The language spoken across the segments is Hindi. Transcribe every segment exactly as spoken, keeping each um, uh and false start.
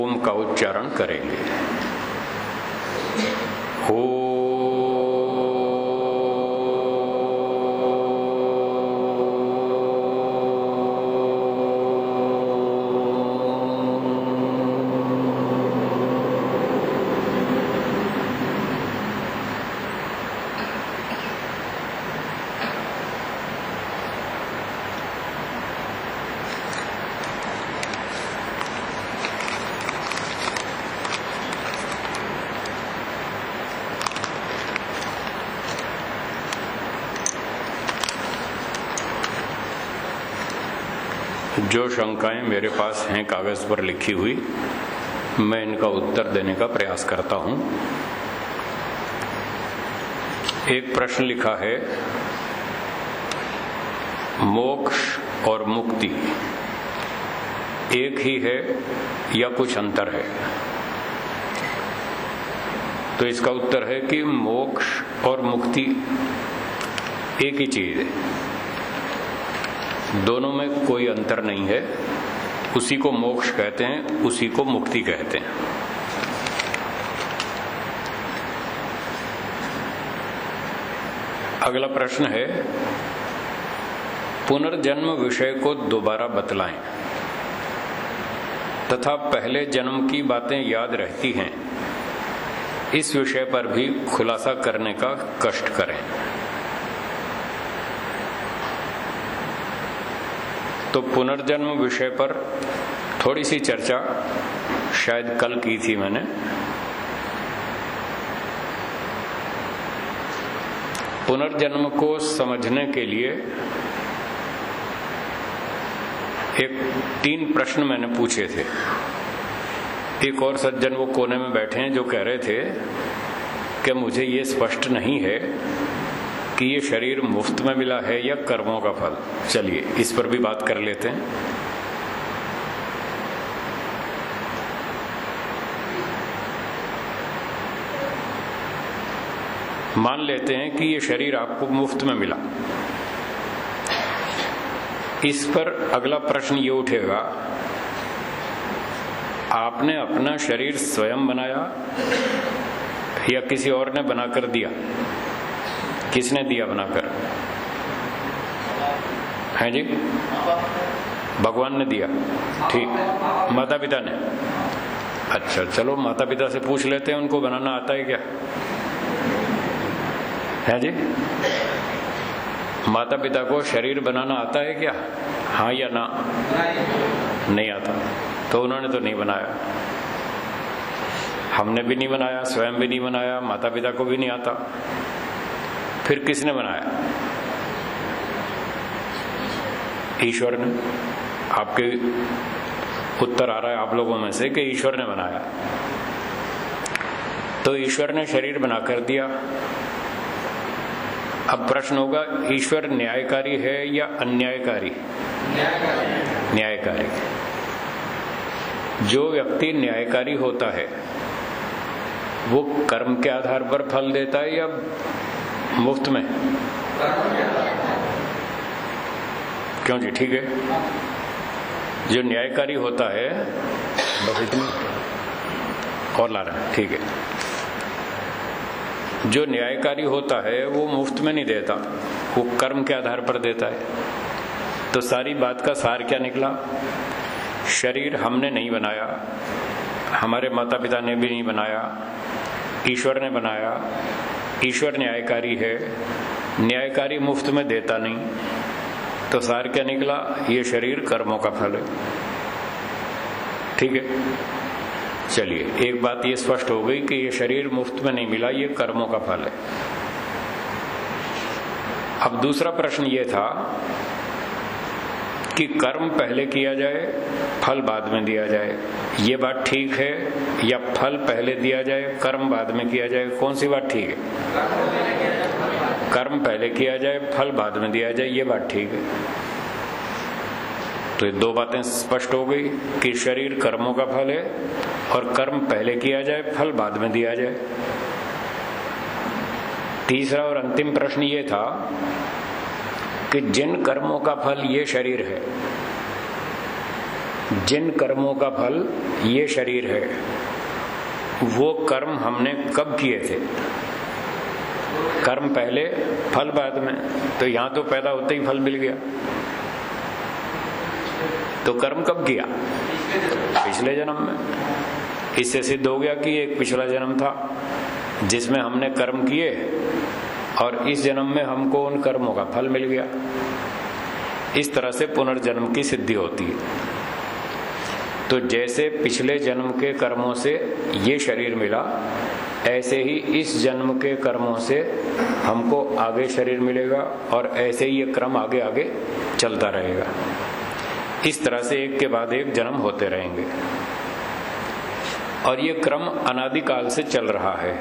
ओम का उच्चारण करेंगे। ओ जो शंकाएं मेरे पास हैं कागज पर लिखी हुई, मैं इनका उत्तर देने का प्रयास करता हूं। एक प्रश्न लिखा है, मोक्ष और मुक्ति एक ही है या कुछ अंतर है? तो इसका उत्तर है कि मोक्ष और मुक्ति एक ही चीज है, दोनों में कोई अंतर नहीं है। उसी को मोक्ष कहते हैं, उसी को मुक्ति कहते हैं। अगला प्रश्न है, पुनर्जन्म विषय को दोबारा बतलाएं तथा पहले जन्म की बातें याद रहती हैं, इस विषय पर भी खुलासा करने का कष्ट करें। तो पुनर्जन्म विषय पर थोड़ी सी चर्चा शायद कल की थी मैंने। पुनर्जन्म को समझने के लिए एक तीन प्रश्न मैंने पूछे थे। एक और सज्जन वो कोने में बैठे हैं जो कह रहे थे कि मुझे ये स्पष्ट नहीं है कि ये शरीर मुफ्त में मिला है या कर्मों का फल। चलिए इस पर भी बात कर लेते हैं। मान लेते हैं कि ये शरीर आपको मुफ्त में मिला। इस पर अगला प्रश्न ये उठेगा, आपने अपना शरीर स्वयं बनाया या किसी और ने बनाकर दिया? किसने दिया बनाकर? है जी, भगवान ने दिया। ठीक, माता पिता ने। अच्छा चलो माता पिता से पूछ लेते हैं, उनको बनाना आता है क्या? है जी, माता पिता को शरीर बनाना आता है क्या? हाँ या ना? नहीं आता, तो उन्होंने तो नहीं बनाया। हमने भी नहीं बनाया, स्वयं भी नहीं बनाया, माता पिता को भी नहीं आता। फिर किसने बनाया? ईश्वर ने। आपके उत्तर आ रहा है आप लोगों में से कि ईश्वर ने बनाया। तो ईश्वर ने शरीर बनाकर दिया। अब प्रश्न होगा, ईश्वर न्यायकारी है या अन्यायकारी? न्यायकारी। जो व्यक्ति न्यायकारी होता है वो कर्म के आधार पर फल देता है या मुफ्त में? क्यों जी? ठीक है, जो न्यायकारी होता है, बस इतनी और ला रहा है, ठीक है। जो न्यायकारी होता है वो मुफ्त में नहीं देता, वो कर्म के आधार पर देता है। तो सारी बात का सार क्या निकला? शरीर हमने नहीं बनाया, हमारे माता पिता ने भी नहीं बनाया, ईश्वर ने बनाया। ईश्वर न्यायकारी है, न्यायकारी मुफ्त में देता नहीं। तो सार क्या निकला? ये शरीर कर्मों का फल है। ठीक है, चलिए एक बात ये स्पष्ट हो गई कि ये शरीर मुफ्त में नहीं मिला, ये कर्मों का फल है। अब दूसरा प्रश्न ये था कि कर्म पहले किया जाए, फल बाद में दिया जाए। ये बात ठीक है या फल पहले दिया जाए, कर्म बाद में किया जाए? कौन सी बात ठीक है? कर्म पहले किया जाए, फल बाद में दिया जाए, ये बात ठीक है। तो ये दो बातें स्पष्ट हो गई कि शरीर कर्मों का फल है और कर्म पहले किया जाए, फल बाद में दिया जाए। तीसरा और अंतिम प्रश्न ये था कि जिन कर्मों का फल ये शरीर है, जिन कर्मों का फल ये शरीर है, वो कर्म हमने कब किए थे? कर्म पहले, फल बाद में। तो यहां तो पैदा होते ही फल मिल गया, तो कर्म कब किया? पिछले जन्म में। इससे सिद्ध हो गया कि एक पिछला जन्म था जिसमें हमने कर्म किए और इस जन्म में हमको उन कर्मों का फल मिल गया। इस तरह से पुनर्जन्म की सिद्धि होती है। तो जैसे पिछले जन्म के कर्मों से ये शरीर मिला, ऐसे ही इस जन्म के कर्मों से हमको आगे शरीर मिलेगा और ऐसे ही ये क्रम आगे आगे चलता रहेगा। इस तरह से एक के बाद एक जन्म होते रहेंगे और ये क्रम अनादिकाल से चल रहा है,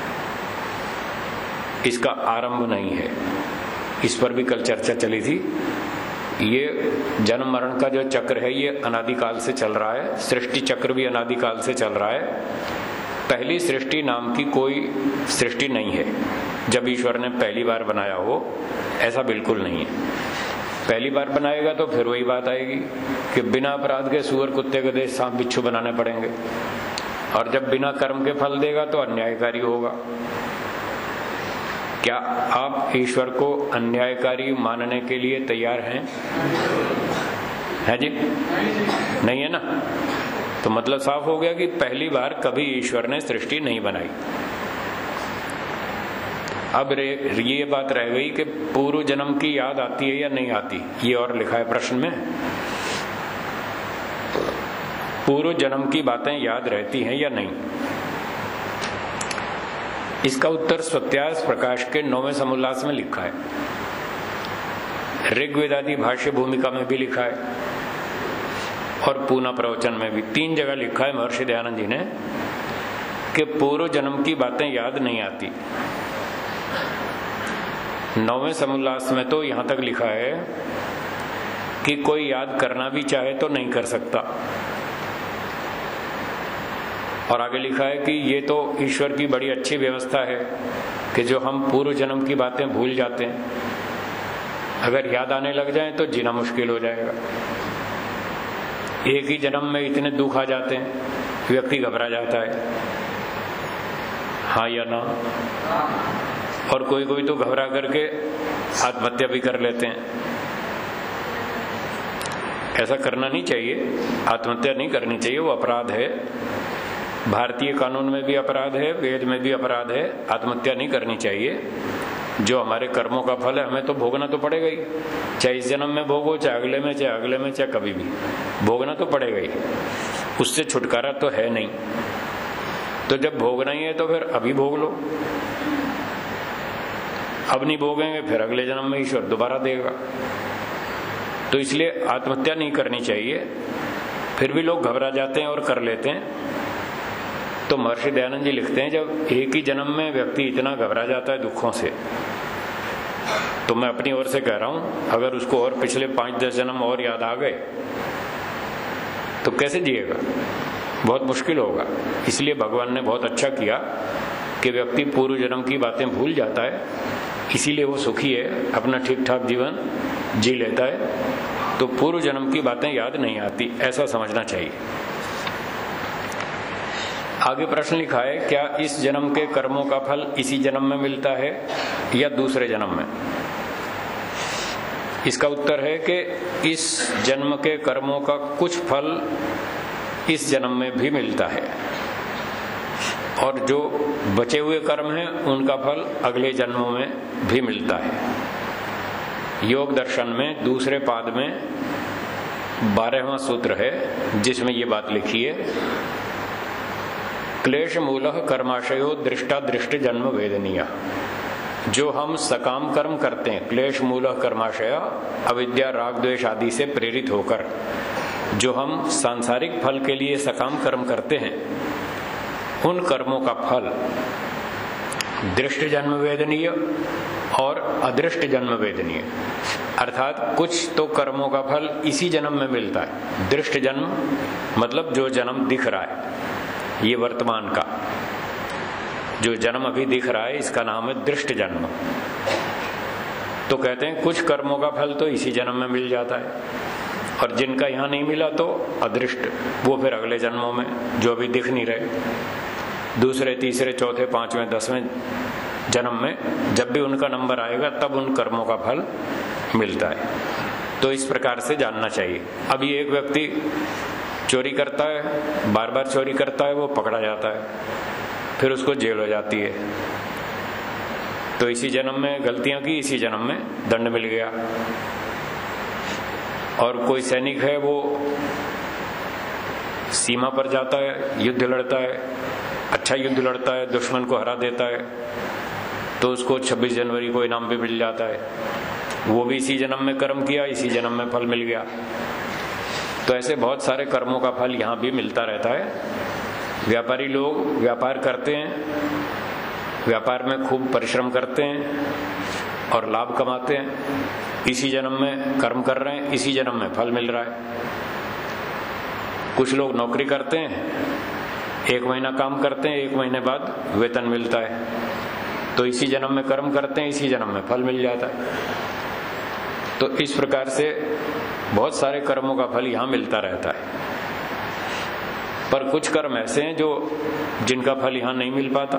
इसका आरंभ नहीं है। इस पर भी कल चर्चा चली थी। ये जन्म मरण का जो चक्र है ये अनादिकाल से चल रहा है, सृष्टि चक्र भी अनादिकाल से चल रहा है। पहली सृष्टि नाम की कोई सृष्टि नहीं है जब ईश्वर ने पहली बार बनाया हो, ऐसा बिल्कुल नहीं है। पहली बार बनाएगा तो फिर वही बात आएगी कि बिना अपराध के सूअर, कुत्ते, गधे, सांप, बिच्छू बनाने पड़ेंगे, और जब बिना कर्म के फल देगा तो अन्यायकारी होगा। क्या आप ईश्वर को अन्यायकारी मानने के लिए तैयार हैं? है जी? नहीं है ना? तो मतलब साफ हो गया कि पहली बार कभी ईश्वर ने सृष्टि नहीं बनाई। अब ये बात रह गई कि पूर्व जन्म की याद आती है या नहीं आती, ये और लिखा है प्रश्न में। पूर्व जन्म की बातें याद रहती हैं या नहीं? इसका उत्तर सत्यास प्रकाश के नौवें समुल्लास में लिखा है, ऋग्वेदादि भाष्य भूमिका में भी लिखा है और पूना प्रवचन में भी। तीन जगह लिखा है महर्षि दयानंद जी ने कि पूर्व जन्म की बातें याद नहीं आती। नौवें समुल्लास में तो यहां तक लिखा है कि कोई याद करना भी चाहे तो नहीं कर सकता, और आगे लिखा है कि ये तो ईश्वर की बड़ी अच्छी व्यवस्था है कि जो हम पूर्व जन्म की बातें भूल जाते हैं, अगर याद आने लग जाए तो जीना मुश्किल हो जाएगा। एक ही जन्म में इतने दुख आ जाते हैं, व्यक्ति घबरा जाता है, हाँ या ना? और कोई कोई तो घबरा करके आत्महत्या भी कर लेते हैं। ऐसा करना नहीं चाहिए, आत्महत्या नहीं करनी चाहिए, वो अपराध है। भारतीय कानून में भी अपराध है, वेद में भी अपराध है। आत्महत्या नहीं करनी चाहिए। जो हमारे कर्मों का फल है हमें तो भोगना तो पड़ेगा ही, चाहे इस जन्म में भोगो, चाहे अगले में, चाहे अगले में, चाहे कभी भी भोगना तो पड़ेगा ही। उससे छुटकारा तो है नहीं। तो जब भोगना ही है तो फिर अभी भोग लो। अब नहीं भोगेंगे फिर अगले जन्म में ईश्वर दोबारा देगा। तो इसलिए आत्महत्या नहीं करनी चाहिए। फिर भी लोग घबरा जाते हैं और कर लेते हैं। तो महर्षि दयानंद जी लिखते हैं, जब एक ही जन्म में व्यक्ति इतना घबरा जाता है दुखों से, तो मैं अपनी ओर से कह रहा हूं, अगर उसको और पिछले पांच दस जन्म और याद आ गए तो कैसे जिएगा? बहुत मुश्किल होगा। इसलिए भगवान ने बहुत अच्छा किया कि व्यक्ति पूर्व जन्म की बातें भूल जाता है, इसीलिए वो सुखी है, अपना ठीक ठाक जीवन जी लेता है। तो पूर्व जन्म की बातें याद नहीं आती, ऐसा समझना चाहिए। आगे प्रश्न लिखा है, क्या इस जन्म के कर्मों का फल इसी जन्म में मिलता है या दूसरे जन्म में? इसका उत्तर है कि इस जन्म के कर्मों का कुछ फल इस जन्म में भी मिलता है, और जो बचे हुए कर्म हैं उनका फल अगले जन्मों में भी मिलता है। योग दर्शन में दूसरे पाद में बारहवां सूत्र है जिसमें ये बात लिखी है, क्लेश मूलः कर्माशयो दृष्टा दृष्ट जन्म वेदनीय। जो हम सकाम कर्म करते हैं, क्लेश मूलः कर्माशय, अविद्या राग द्वेष आदि से प्रेरित होकर जो हम सांसारिक फल के लिए सकाम कर्म करते हैं, उन कर्मों का फल दृष्ट जन्म वेदनीय और अदृष्ट जन्म वेदनीय। अर्थात कुछ तो कर्मों का फल इसी जन्म में मिलता है। दृष्ट जन्म मतलब जो जन्म दिख रहा है, ये वर्तमान का जो जन्म अभी दिख रहा है, इसका नाम है दृष्ट जन्म। तो कहते हैं कुछ कर्मों का फल तो इसी जन्म में मिल जाता है और जिनका यहाँ नहीं मिला तो अदृष्ट, वो फिर अगले जन्मों में जो अभी दिख नहीं रहे, दूसरे तीसरे चौथे पांचवें दसवें जन्म में जब भी उनका नंबर आएगा तब उन कर्मों का फल मिलता है। तो इस प्रकार से जानना चाहिए। अब ये एक व्यक्ति चोरी करता है, बार बार चोरी करता है, वो पकड़ा जाता है, फिर उसको जेल हो जाती है। तो इसी जन्म में गलतियां की, इसी जन्म में दंड मिल गया। और कोई सैनिक है, वो सीमा पर जाता है, युद्ध लड़ता है, अच्छा युद्ध लड़ता है, दुश्मन को हरा देता है, तो उसको छब्बीस जनवरी को इनाम भी मिल जाता है। वो भी इसी जन्म में कर्म किया, इसी जन्म में फल मिल गया। तो ऐसे बहुत सारे कर्मों का फल यहाँ भी मिलता रहता है। व्यापारी लोग व्यापार करते हैं, व्यापार में खूब परिश्रम करते हैं और लाभ कमाते हैं, इसी जन्म में कर्म कर रहे हैं, इसी जन्म में फल मिल रहा है। कुछ लोग नौकरी करते हैं, एक महीना काम करते हैं, एक महीने बाद वेतन मिलता है, तो इसी जन्म में कर्म करते हैं, इसी जन्म में फल मिल जाता है। तो इस प्रकार से बहुत सारे कर्मों का फल यहां मिलता रहता है। पर कुछ कर्म ऐसे हैं जो जिनका फल यहां नहीं मिल पाता।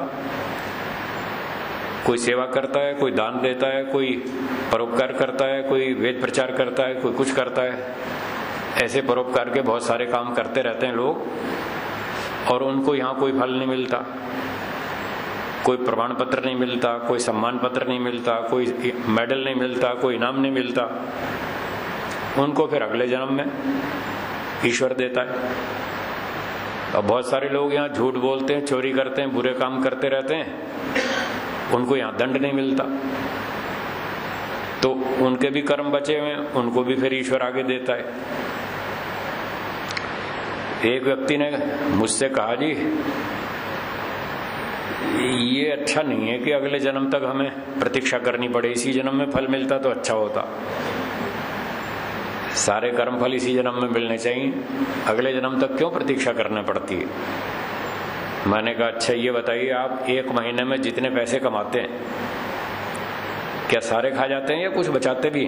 कोई सेवा करता है, कोई दान देता है, कोई परोपकार करता है, कोई वेद प्रचार करता है, कोई कुछ करता है। ऐसे परोपकार के बहुत सारे काम करते रहते हैं लोग, और उनको यहाँ कोई फल नहीं मिलता, कोई प्रमाण पत्र नहीं मिलता, कोई सम्मान पत्र नहीं मिलता, कोई मेडल नहीं मिलता, कोई इनाम नहीं मिलता। उनको फिर अगले जन्म में ईश्वर देता है। अब बहुत सारे लोग यहाँ झूठ बोलते हैं, चोरी करते हैं, बुरे काम करते रहते हैं, उनको यहाँ दंड नहीं मिलता, तो उनके भी कर्म बचे हुए हैं, उनको भी फिर ईश्वर आगे देता है। एक व्यक्ति ने मुझसे कहा, जी ये अच्छा नहीं है कि अगले जन्म तक हमें प्रतीक्षा करनी पड़े, इसी जन्म में फल मिलता तो अच्छा होता। सारे कर्म फल इसी जन्म में मिलने चाहिए, अगले जन्म तक क्यों प्रतीक्षा करनी पड़ती है। मैंने कहा, अच्छा ये बताइए, आप एक महीने में जितने पैसे कमाते हैं, क्या सारे खा जाते हैं या कुछ बचाते भी?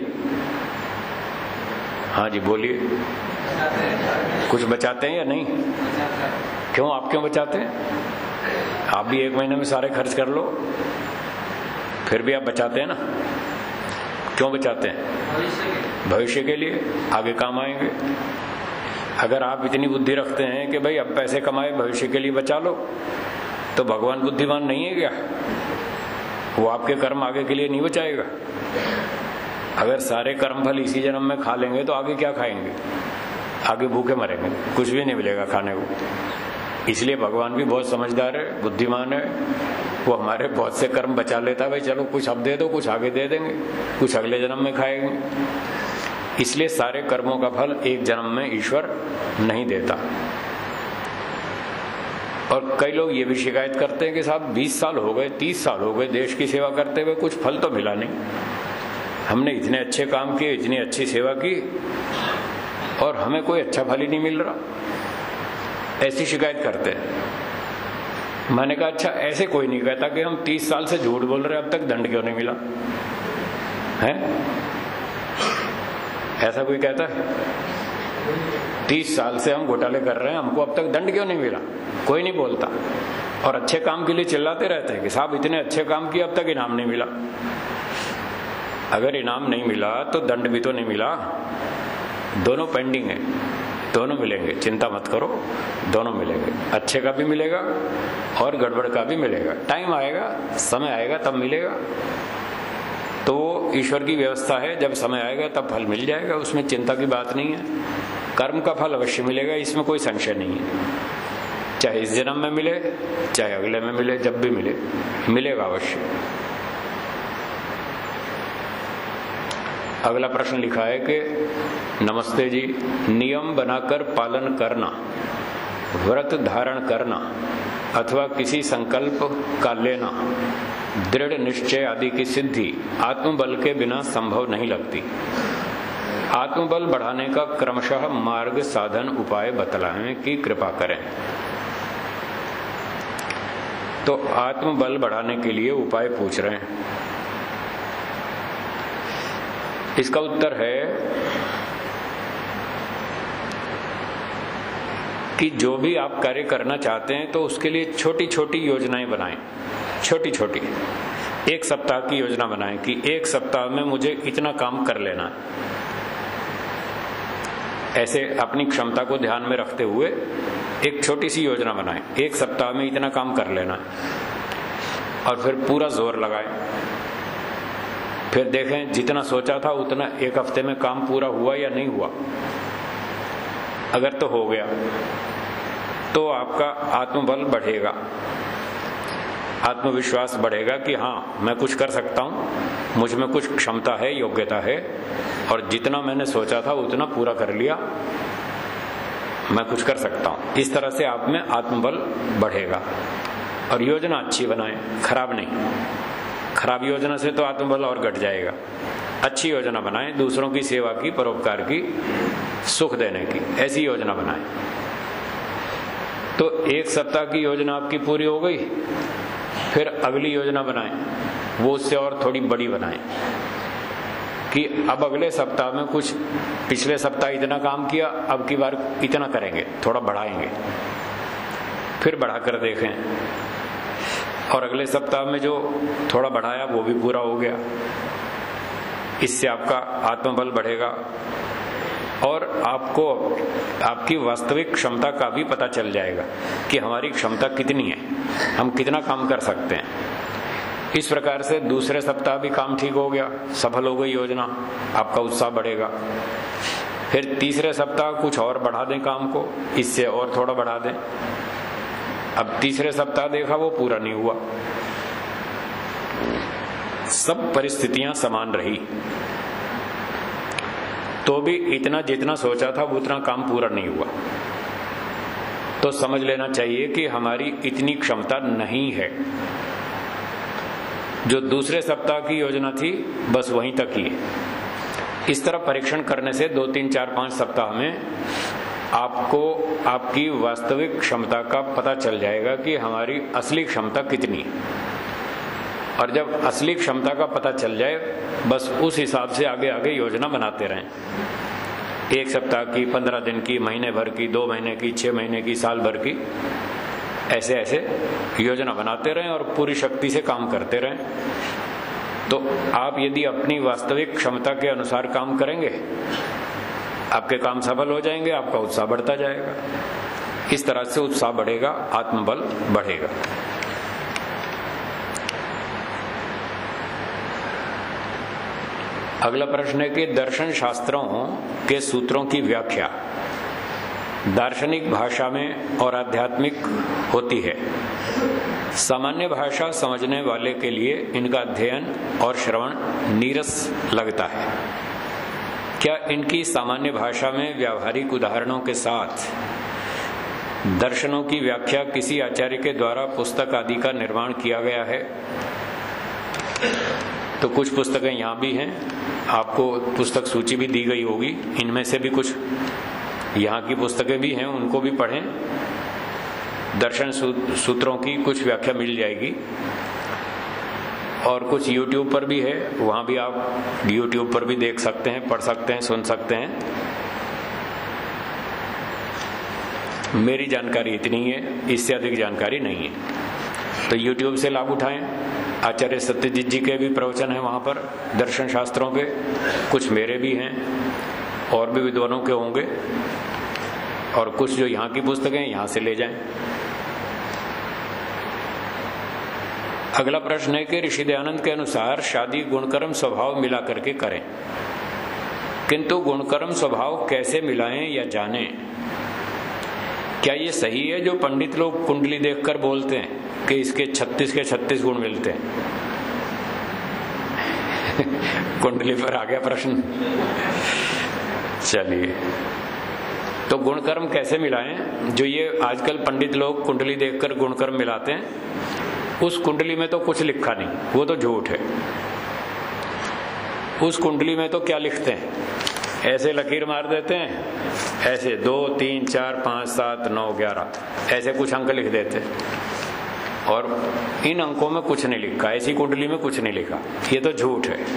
हाँ जी बोलिए, कुछ बचाते हैं या नहीं? क्यों, आप क्यों बचाते हैं? आप भी एक महीने में सारे खर्च कर लो, फिर भी आप बचाते हैं ना। क्यों बचाते हैं? भविष्य के लिए, आगे काम आएंगे। अगर आप इतनी बुद्धि रखते हैं कि भाई अब पैसे कमाए भविष्य के लिए बचा लो, तो भगवान बुद्धिमान नहीं है क्या? वो आपके कर्म आगे के लिए नहीं बचाएगा। अगर सारे कर्म फल इसी जन्म में खा लेंगे तो आगे क्या खाएंगे? आगे भूखे मरेंगे, कुछ भी नहीं मिलेगा खाने को। इसलिए भगवान भी बहुत समझदार है, बुद्धिमान है, वो हमारे बहुत से कर्म बचा लेता है। भाई चलो कुछ अब दे दो, कुछ आगे दे देंगे, कुछ अगले जन्म में खाएंगे। इसलिए सारे कर्मों का फल एक जन्म में ईश्वर नहीं देता। और कई लोग ये भी शिकायत करते हैं कि साहब बीस साल हो गए, तीस साल हो गए देश की सेवा करते हुए, कुछ फल तो मिला नहीं। हमने इतने अच्छे काम किए, इतनी अच्छी सेवा की, और हमें कोई अच्छा फल ही नहीं मिल रहा। ऐसी शिकायत करते हैं। मैंने कहा, अच्छा ऐसे कोई नहीं कहता कि हम तीस साल से झूठ बोल रहे हैं, अब तक दंड क्यों नहीं मिला है? ऐसा कोई कहता है? तीस साल से हम घोटाले कर रहे हैं, हमको अब तक दंड क्यों नहीं मिला? कोई नहीं बोलता। और अच्छे काम के लिए चिल्लाते रहते हैं कि साहब इतने अच्छे काम किए, अब तक इनाम नहीं मिला। अगर इनाम नहीं मिला तो दंड भी तो नहीं मिला, दोनों पेंडिंग है, दोनों मिलेंगे, चिंता मत करो, दोनों मिलेंगे। अच्छे का भी मिलेगा और गड़बड़ का भी मिलेगा। टाइम आएगा, समय आएगा तब मिलेगा। तो ईश्वर की व्यवस्था है, जब समय आएगा तब फल मिल जाएगा, उसमें चिंता की बात नहीं है। कर्म का फल अवश्य मिलेगा, इसमें कोई संशय नहीं है। चाहे इस जन्म में मिले, चाहे अगले में मिले, जब भी मिले मिलेगा अवश्य। अगला प्रश्न लिखा है कि नमस्ते जी, नियम बनाकर पालन करना, व्रत धारण करना अथवा किसी संकल्प का लेना, दृढ़ निश्चय आदि की सिद्धि आत्मबल के बिना संभव नहीं लगती। आत्मबल बढ़ाने का क्रमशः मार्ग, साधन, उपाय बतलाएं कि कृपा करें। तो आत्मबल बढ़ाने के लिए उपाय पूछ रहे हैं। इसका उत्तर है कि जो भी आप कार्य करना चाहते हैं तो उसके लिए छोटी छोटी योजनाएं बनाएं, छोटी छोटी। एक सप्ताह की योजना बनाएं कि एक सप्ताह में मुझे इतना काम कर लेना है। ऐसे अपनी क्षमता को ध्यान में रखते हुए एक छोटी सी योजना बनाएं, एक सप्ताह में इतना काम कर लेना है, और फिर पूरा जोर लगाएं। फिर देखें जितना सोचा था उतना एक हफ्ते में काम पूरा हुआ या नहीं हुआ। अगर तो हो गया तो आपका आत्मबल बढ़ेगा, आत्मविश्वास बढ़ेगा कि हाँ मैं कुछ कर सकता हूं, मुझ में कुछ क्षमता है, योग्यता है, और जितना मैंने सोचा था उतना पूरा कर लिया, मैं कुछ कर सकता हूं। इस तरह से आप में आत्मबल बढ़ेगा। और योजना अच्छी बनाएं, खराब नहीं। खराब योजना से तो आत्मबल और घट जाएगा। अच्छी योजना बनाएं, दूसरों की सेवा की, परोपकार की, सुख देने की, ऐसी योजना बनाएं। तो एक सप्ताह की योजना आपकी पूरी हो गई, फिर अगली योजना बनाएं, वो उससे और थोड़ी बड़ी बनाएं कि अब अगले सप्ताह में कुछ, पिछले सप्ताह इतना काम किया, अब की बार इतना करेंगे, थोड़ा बढ़ाएंगे। फिर बढ़ाकर देखें, और अगले सप्ताह में जो थोड़ा बढ़ाया वो भी पूरा हो गया। इससे आपका आत्मबल बढ़ेगा और आपको आपकी वास्तविक क्षमता का भी पता चल जाएगा कि हमारी क्षमता कितनी है, हम कितना काम कर सकते हैं। इस प्रकार से दूसरे सप्ताह भी काम ठीक हो गया, सफल हो गई योजना, आपका उत्साह बढ़ेगा। फिर तीसरे सप्ताह कुछ और बढ़ा दें काम को, इससे और थोड़ा बढ़ा दें। अब तीसरे सप्ताह देखा वो पूरा नहीं हुआ, सब परिस्थितियां समान रही, तो भी इतना जितना सोचा था उतना काम पूरा नहीं हुआ। तो समझ लेना चाहिए कि हमारी इतनी क्षमता नहीं है। जो दूसरे सप्ताह की योजना थी बस वहीं तक ही है। इस तरह परीक्षण करने से दो तीन चार पांच सप्ताह में आपको आपकी वास्तविक क्षमता का पता चल जाएगा कि हमारी असली क्षमता कितनी है। और जब असली क्षमता का पता चल जाए, बस उस हिसाब से आगे आगे योजना बनाते रहें। एक सप्ताह की, पंद्रह दिन की, महीने भर की, दो महीने की, छह महीने की, साल भर की, ऐसे ऐसे योजना बनाते रहें और पूरी शक्ति से काम करते रहें। तो आप यदि अपनी वास्तविक क्षमता के अनुसार काम करेंगे, आपके काम सफल हो जाएंगे, आपका उत्साह बढ़ता जाएगा। इस तरह से उत्साह बढ़ेगा, आत्मबल बढ़ेगा। अगला प्रश्न है कि दर्शन शास्त्रों के सूत्रों की व्याख्या दार्शनिक भाषा में और आध्यात्मिक होती है। सामान्य भाषा समझने वाले के लिए इनका अध्ययन और श्रवण नीरस लगता है। क्या इनकी सामान्य भाषा में व्यावहारिक उदाहरणों के साथ दर्शनों की व्याख्या किसी आचार्य के द्वारा पुस्तक आदि का निर्माण किया गया है? तो कुछ पुस्तकें यहाँ भी हैं, आपको पुस्तक सूची भी दी गई होगी। इनमें से भी कुछ यहाँ की पुस्तकें भी हैं, उनको भी पढ़ें। दर्शन सूत्रों की कुछ व्याख्या मिल जाएगी। और कुछ यूट्यूब पर भी है, वहां भी आप यूट्यूब पर भी देख सकते हैं, पढ़ सकते हैं, सुन सकते हैं। मेरी जानकारी इतनी है, इससे अधिक जानकारी नहीं है। तो यूट्यूब से लाभ उठाएं। आचार्य सत्यजीत जी के भी प्रवचन हैं वहां पर दर्शन शास्त्रों के, कुछ मेरे भी हैं, और भी विद्वानों के होंगे, और कुछ जो यहाँ की पुस्तकें यहां से ले जाएं। अगला प्रश्न है कि ऋषि दयानंद के अनुसार शादी गुणकर्म स्वभाव मिला करके करें, किंतु गुणकर्म स्वभाव कैसे मिलाएं या जानें? क्या ये सही है जो पंडित लोग कुंडली देखकर बोलते हैं कि इसके छत्तीस के छत्तीस गुण मिलते हैं? कुंडली पर आ गया प्रश्न। चलिए, तो गुणकर्म कैसे मिलाएं? जो ये आजकल पंडित लोग कुंडली देखकर गुणकर्म मिलाते हैं, उस कुंडली में तो कुछ लिखा नहीं, वो तो झूठ है। उस कुंडली में तो क्या लिखते हैं? ऐसे लकीर मार देते हैं, ऐसे दो तीन चार पांच सात नौ ग्यारह ऐसे कुछ अंक लिख देते हैं, और इन अंकों में कुछ नहीं लिखा, ऐसी कुंडली में कुछ नहीं लिखा। ये तो झूठ है।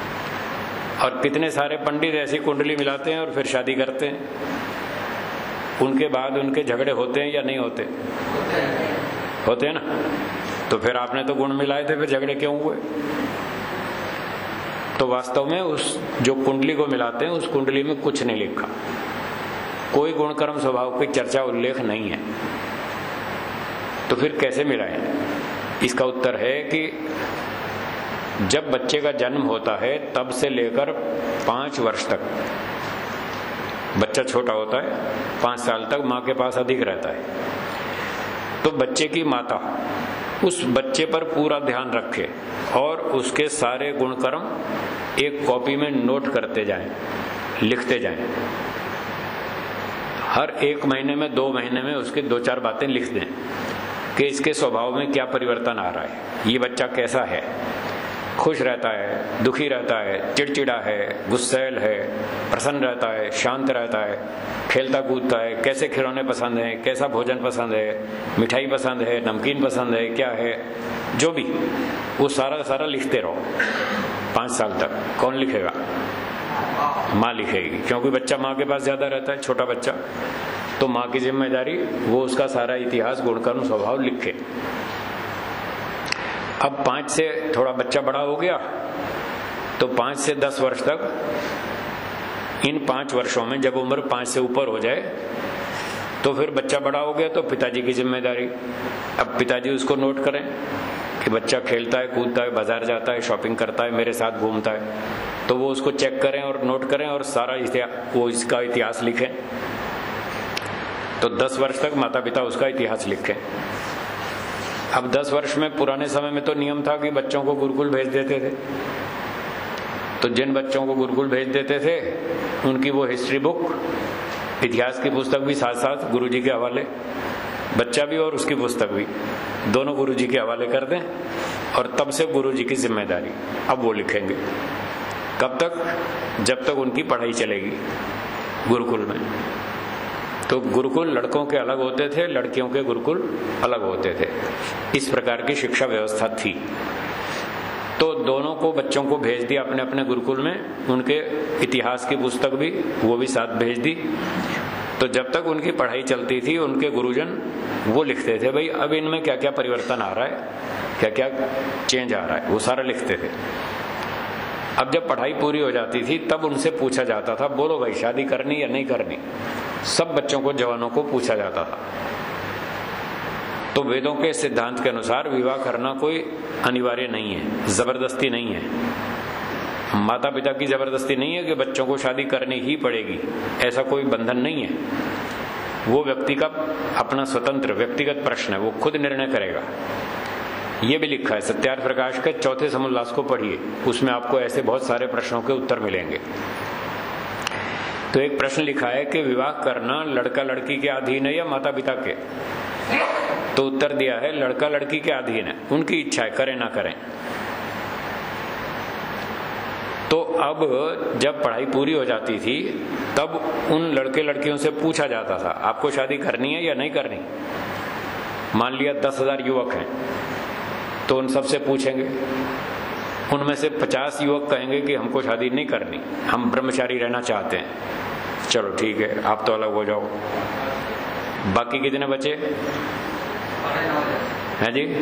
और कितने सारे पंडित ऐसी कुंडली मिलाते हैं और फिर शादी करते हैं। उनके बाद उनके झगड़े होते हैं या नहीं होते? होते हैं ना। तो फिर आपने तो गुण मिलाए थे, फिर झगड़े क्यों हुए? तो वास्तव में उस जो कुंडली को मिलाते हैं उस कुंडली में कुछ नहीं लिखा, कोई गुण कर्म स्वभाव की चर्चा उल्लेख नहीं है। तो फिर कैसे मिलाएं? इसका उत्तर है कि जब बच्चे का जन्म होता है तब से लेकर पांच वर्ष तक, बच्चा छोटा होता है, पांच साल तक मां के पास अधिक रहता है, तो बच्चे की माता उस बच्चे पर पूरा ध्यान रखे और उसके सारे गुण कर्म एक कॉपी में नोट करते जाएं, लिखते जाएं। हर एक महीने में, दो महीने में उसके दो चार बातें लिख दें कि इसके स्वभाव में क्या परिवर्तन आ रहा है, ये बच्चा कैसा है, खुश रहता है, दुखी रहता है, चिड़चिड़ा है, गुस्सैल है, प्रसन्न रहता है, शांत रहता है, खेलता कूदता है, कैसे खिलौने पसंद है, कैसा भोजन पसंद है, मिठाई पसंद है, नमकीन पसंद है, क्या है, जो भी, वो सारा सारा लिखते रहो पांच साल तक। कौन लिखेगा? माँ लिखेगी, क्योंकि बच्चा माँ के पास ज्यादा रहता है, छोटा बच्चा, तो माँ की जिम्मेदारी वो उसका सारा इतिहास, गुणकर्म, स्वभाव लिखे। अब पांच से थोड़ा बच्चा बड़ा हो गया तो पांच से दस वर्ष तक, इन पांच वर्षों में जब उम्र पांच से ऊपर हो जाए तो फिर बच्चा बड़ा हो गया तो पिताजी की जिम्मेदारी। अब पिताजी उसको नोट करें कि बच्चा खेलता है, कूदता है, बाजार जाता है, शॉपिंग करता है, मेरे साथ घूमता है, तो वो उसको चेक करें और नोट करें और सारा इतिहास, वो इसका इतिहास लिखें। तो दस वर्ष तक माता पिता उसका इतिहास लिखें। अब दस वर्ष में, पुराने समय में तो नियम था कि बच्चों को गुरुकुल भेज देते थे, तो जिन बच्चों को गुरुकुल भेज देते थे उनकी वो हिस्ट्री बुक, इतिहास की पुस्तक भी साथ साथ गुरुजी के हवाले, बच्चा भी और उसकी पुस्तक भी दोनों गुरुजी के हवाले कर दें और तब से गुरुजी की जिम्मेदारी। अब वो लिखेंगे कब तक? जब तक उनकी पढ़ाई चलेगी गुरुकुल में। तो गुरुकुल लड़कों के अलग होते थे, लड़कियों के गुरुकुल अलग होते थे, इस प्रकार की शिक्षा व्यवस्था थी। तो दोनों को, बच्चों को भेज दिया अपने अपने गुरुकुल में, उनके इतिहास की पुस्तक भी वो भी साथ भेज दी। तो जब तक उनकी पढ़ाई चलती थी उनके गुरुजन वो लिखते थे, भाई अब इनमें क्या क्या परिवर्तन आ रहा है, क्या क्या चेंज आ रहा है, वो सारा लिखते थे। अब जब पढ़ाई पूरी हो जाती थी तब उनसे पूछा जाता था, बोलो भाई शादी करनी या नहीं करनी। सब बच्चों को, जवानों को पूछा जाता था। तो वेदों के सिद्धांत के अनुसार विवाह करना कोई अनिवार्य नहीं है, जबरदस्ती नहीं है। माता पिता की जबरदस्ती नहीं है कि बच्चों को शादी करनी ही पड़ेगी, ऐसा कोई बंधन नहीं है। वो व्यक्ति का अपना स्वतंत्र व्यक्तिगत प्रश्न है, वो खुद निर्णय करेगा। ये भी लिखा है सत्यार्थ प्रकाश के चौथे समुल्लास को पढ़िए, उसमें आपको ऐसे बहुत सारे प्रश्नों के उत्तर मिलेंगे। तो एक प्रश्न लिखा है कि विवाह करना लड़का लड़की के अधीन है या माता पिता के? तो उत्तर दिया है लड़का लड़की के अधीन है, उनकी इच्छा है, करें ना करें। तो अब जब पढ़ाई पूरी हो जाती थी तब उन लड़के लड़कियों से पूछा जाता था, आपको शादी करनी है या नहीं करनी। मान लिया दस हजार युवक हैं तो उन सबसे पूछेंगे, उनमें से पचास युवक कहेंगे कि हमको शादी नहीं करनी, हम ब्रह्मचारी रहना चाहते हैं। चलो ठीक है, आप तो अलग हो जाओ। बाकी कितने बचे हैं जी?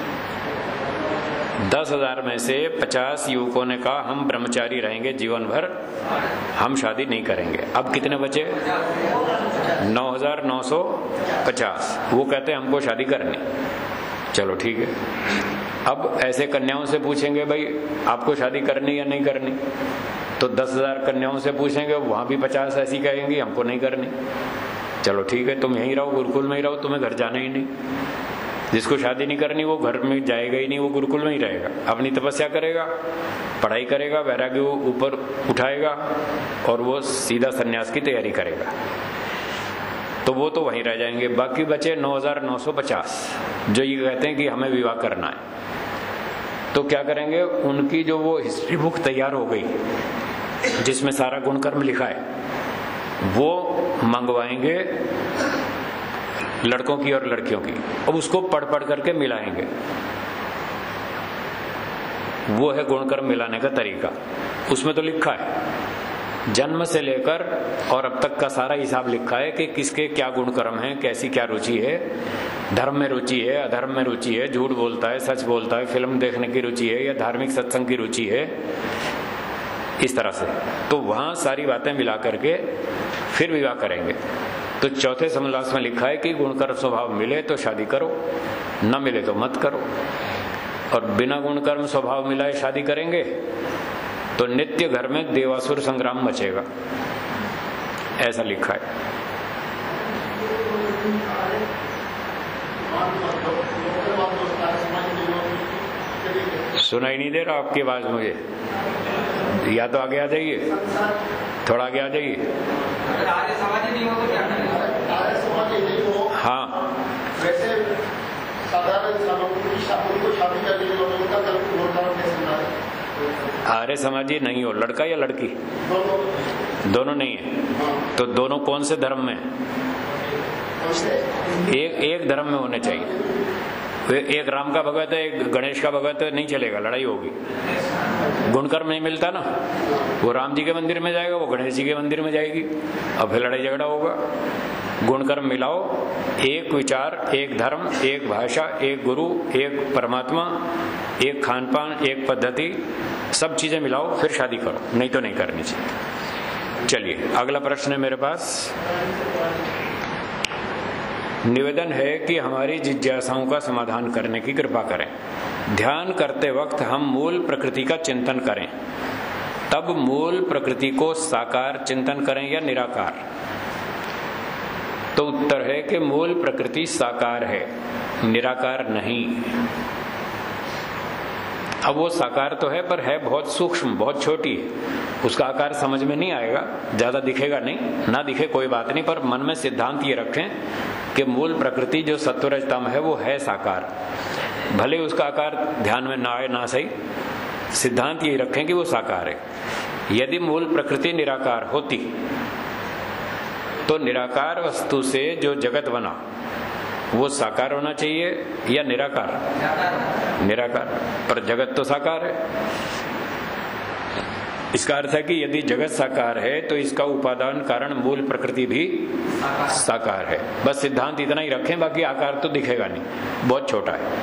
दस हजार में से पचास युवकों ने कहा हम ब्रह्मचारी रहेंगे जीवन भर, हम शादी नहीं करेंगे। अब कितने बचे? नौ हजार नौ सौ पचास। वो कहते हैं हमको शादी करनी। चलो ठीक है, अब ऐसे कन्याओं से पूछेंगे भाई आपको शादी करनी या नहीं करनी, तो दस हजार कन्याओं से पूछेंगे, वहां भी पचास ऐसी कहेंगी हमको नहीं करनी। चलो ठीक है, तुम यहीं रहो, गुरुकुल में ही रहो, तुम्हें घर जाना ही नहीं। जिसको शादी नहीं करनी वो घर में जाएगा ही नहीं, वो गुरुकुल में ही रहेगा, अपनी तपस्या करेगा, पढ़ाई करेगा, वैराग्य ऊपर उठाएगा और वो सीधा सन्यास की तैयारी करेगा। तो वो तो वहीं रह जाएंगे। बाकी बचे नौ हजार नौ सौ पचास जो ये कहते हैं कि हमें विवाह करना है। तो क्या करेंगे, उनकी जो वो हिस्ट्री बुक तैयार हो गई जिसमें सारा गुणकर्म लिखा है वो मंगवाएंगे लड़कों की और लड़कियों की, अब उसको पढ़ पढ़ करके मिलाएंगे। वो है गुणकर्म मिलाने का तरीका। उसमें तो लिखा है जन्म से लेकर और अब तक का सारा हिसाब लिखा है कि किसके क्या गुण कर्म है, कैसी क्या रुचि है, धर्म में रुचि है, अधर्म में रुचि है, झूठ बोलता है, सच बोलता है, फिल्म देखने की रुचि है या धार्मिक सत्संग की रुचि है, इस तरह से। तो वहां सारी बातें मिला करके फिर विवाह करेंगे। तो चौथे समोल्लास में लिखा है कि गुणकर्म स्वभाव मिले तो शादी करो, न मिले तो मत करो। और बिना गुणकर्म स्वभाव मिलाए शादी करेंगे तो नित्य घर में देवासुर संग्राम मचेगा, ऐसा लिखा है। सुनाई नहीं दे रहा आपकी आवाज मुझे? या तो आगे आ जाइए, थोड़ा आगे आ जाइए। हाँ, आर्य समाजी नहीं हो, लड़का या लड़की दोनों नहीं है। तो दोनों कौन से धर्म में? एक एक धर्म में होने चाहिए। एक राम का भगत है, एक गणेश का भगत है, नहीं चलेगा, लड़ाई होगी। गुणकर्म नहीं मिलता ना, वो राम जी के मंदिर में जाएगा, वो गणेश जी के मंदिर में जाएगी, अब फिर लड़ाई झगड़ा होगा। गुणकर्म मिलाओ, एक विचार, एक धर्म, एक भाषा, एक गुरु, एक परमात्मा, एक खान पान, एक पद्धति, सब चीजें मिलाओ, फिर शादी करो, नहीं तो नहीं करनी चाहिए। चलिए अगला प्रश्न है मेरे पास। निवेदन है कि हमारी जिज्ञासाओं का समाधान करने की कृपा करें। ध्यान करते वक्त हम मूल प्रकृति का चिंतन करें, तब मूल प्रकृति को साकार चिंतन करें या निराकार? तो उत्तर है कि मूल प्रकृति साकार है, निराकार नहीं। अब वो साकार तो है, पर है बहुत सूक्ष्म, बहुत छोटी है, उसका आकार समझ में नहीं आएगा, ज्यादा दिखेगा नहीं, ना दिखे कोई बात नहीं, पर मन में सिद्धांत ये रखें कि मूल प्रकृति जो सत्वरजतम है वो है साकार। भले उसका आकार ध्यान में ना आए ना सही, सिद्धांत ये रखें कि वो साकार है। यदि मूल प्रकृति निराकार होती तो निराकार वस्तु से जो जगत बना वो साकार होना चाहिए या निराकार? निराकार। पर जगत तो साकार है। इसका अर्थ है कि यदि जगत साकार है तो इसका उपादान कारण मूल प्रकृति भी साकार है। बस सिद्धांत इतना ही रखें, बाकी आकार तो दिखेगा नहीं, बहुत छोटा है।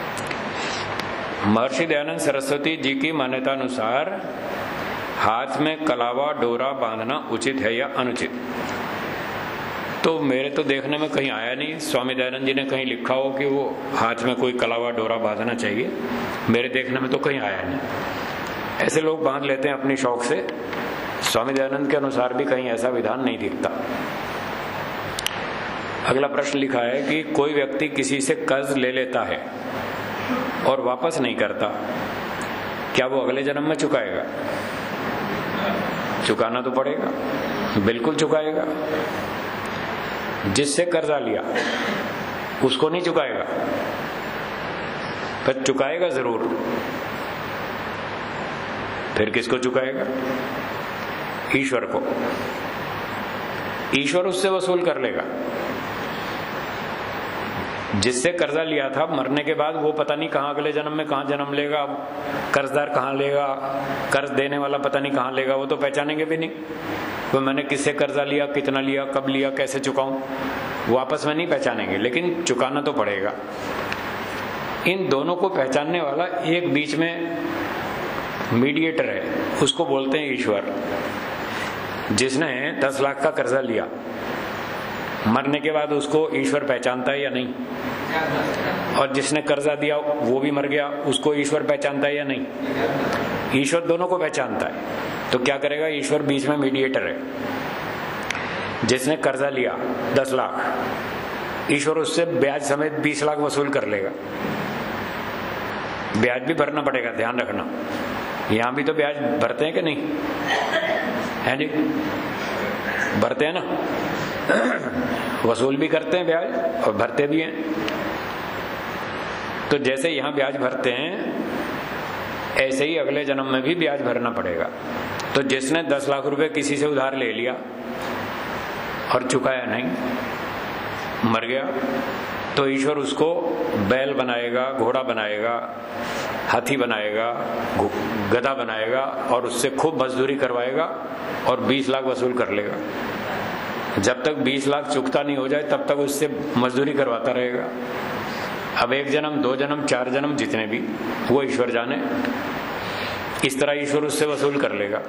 महर्षि दयानंद सरस्वती जी की मान्यता अनुसार हाथ में कलावा डोरा बांधना उचित है या अनुचित? तो मेरे तो देखने में कहीं आया नहीं, स्वामी दयानंद जी ने कहीं लिखा हो कि वो हाथ में कोई कलावा डोरा बांधना चाहिए, मेरे देखने में तो कहीं आया नहीं। ऐसे लोग बांध लेते हैं अपनी शौक से, स्वामी दयानंद के अनुसार भी कहीं ऐसा विधान नहीं दिखता। अगला प्रश्न लिखा है कि कोई व्यक्ति किसी से कर्ज ले लेता है और वापस नहीं करता, क्या वो अगले जन्म में चुकाएगा? चुकाना तो पड़ेगा, बिल्कुल चुकाएगा। जिससे कर्जा लिया उसको नहीं चुकाएगा, पर चुकाएगा जरूर। फिर किसको चुकाएगा? ईश्वर को। ईश्वर उससे वसूल कर लेगा। जिससे कर्जा लिया था, मरने के बाद वो पता नहीं कहां अगले जन्म में कहां जन्म लेगा, कर्जदार कहां लेगा, कर्ज देने वाला पता नहीं कहां लेगा, वो तो पहचानेंगे भी नहीं। तो मैंने किससे कर्जा लिया, कितना लिया, कब लिया, कैसे चुकाऊं, वो आपस में नहीं पहचानेंगे, लेकिन चुकाना तो पड़ेगा। इन दोनों को पहचानने वाला एक बीच में मीडिएटर है, उसको बोलते हैं ईश्वर। जिसने दस लाख का कर्जा लिया, मरने के बाद उसको ईश्वर पहचानता है या नहीं? और जिसने कर्जा दिया वो भी मर गया, उसको ईश्वर पहचानता है या नहीं? ईश्वर दोनों को पहचानता है। तो क्या करेगा? ईश्वर बीच में मीडिएटर है। जिसने कर्जा लिया दस लाख, ईश्वर उससे ब्याज समेत बीस लाख वसूल कर लेगा। ब्याज भी भरना पड़ेगा, ध्यान रखना। यहां भी तो ब्याज भरते हैं कि नहीं? है जी, भरते हैं ना, वसूल भी करते हैं ब्याज और भरते भी हैं। तो जैसे यहां ब्याज भरते हैं, ऐसे ही अगले जन्म में भी ब्याज भरना पड़ेगा। तो जिसने दस लाख रुपए किसी से उधार ले लिया और चुकाया नहीं, मर गया, तो ईश्वर उसको बैल बनाएगा, घोड़ा बनाएगा, हाथी बनाएगा, गधा बनाएगा और उससे खूब मजदूरी करवाएगा और बीस लाख वसूल कर लेगा। जब तक बीस लाख चुकता नहीं हो जाए तब तक उससे मजदूरी करवाता रहेगा। अब एक जन्म, दो जन्म, चार जन्म, जितने भी, वो ईश्वर जाने। इस तरह ईश्वर उससे वसूल कर लेगा।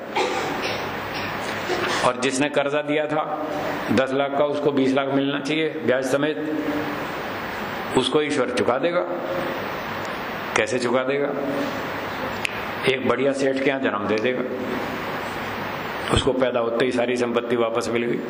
और जिसने कर्जा दिया था दस लाख का, उसको बीस लाख मिलना चाहिए ब्याज समेत, उसको ईश्वर चुका देगा। कैसे चुका देगा? एक बढ़िया सेठ के यहाँ जन्म दे देगा, उसको पैदा होते ही सारी संपत्ति वापस मिल गई।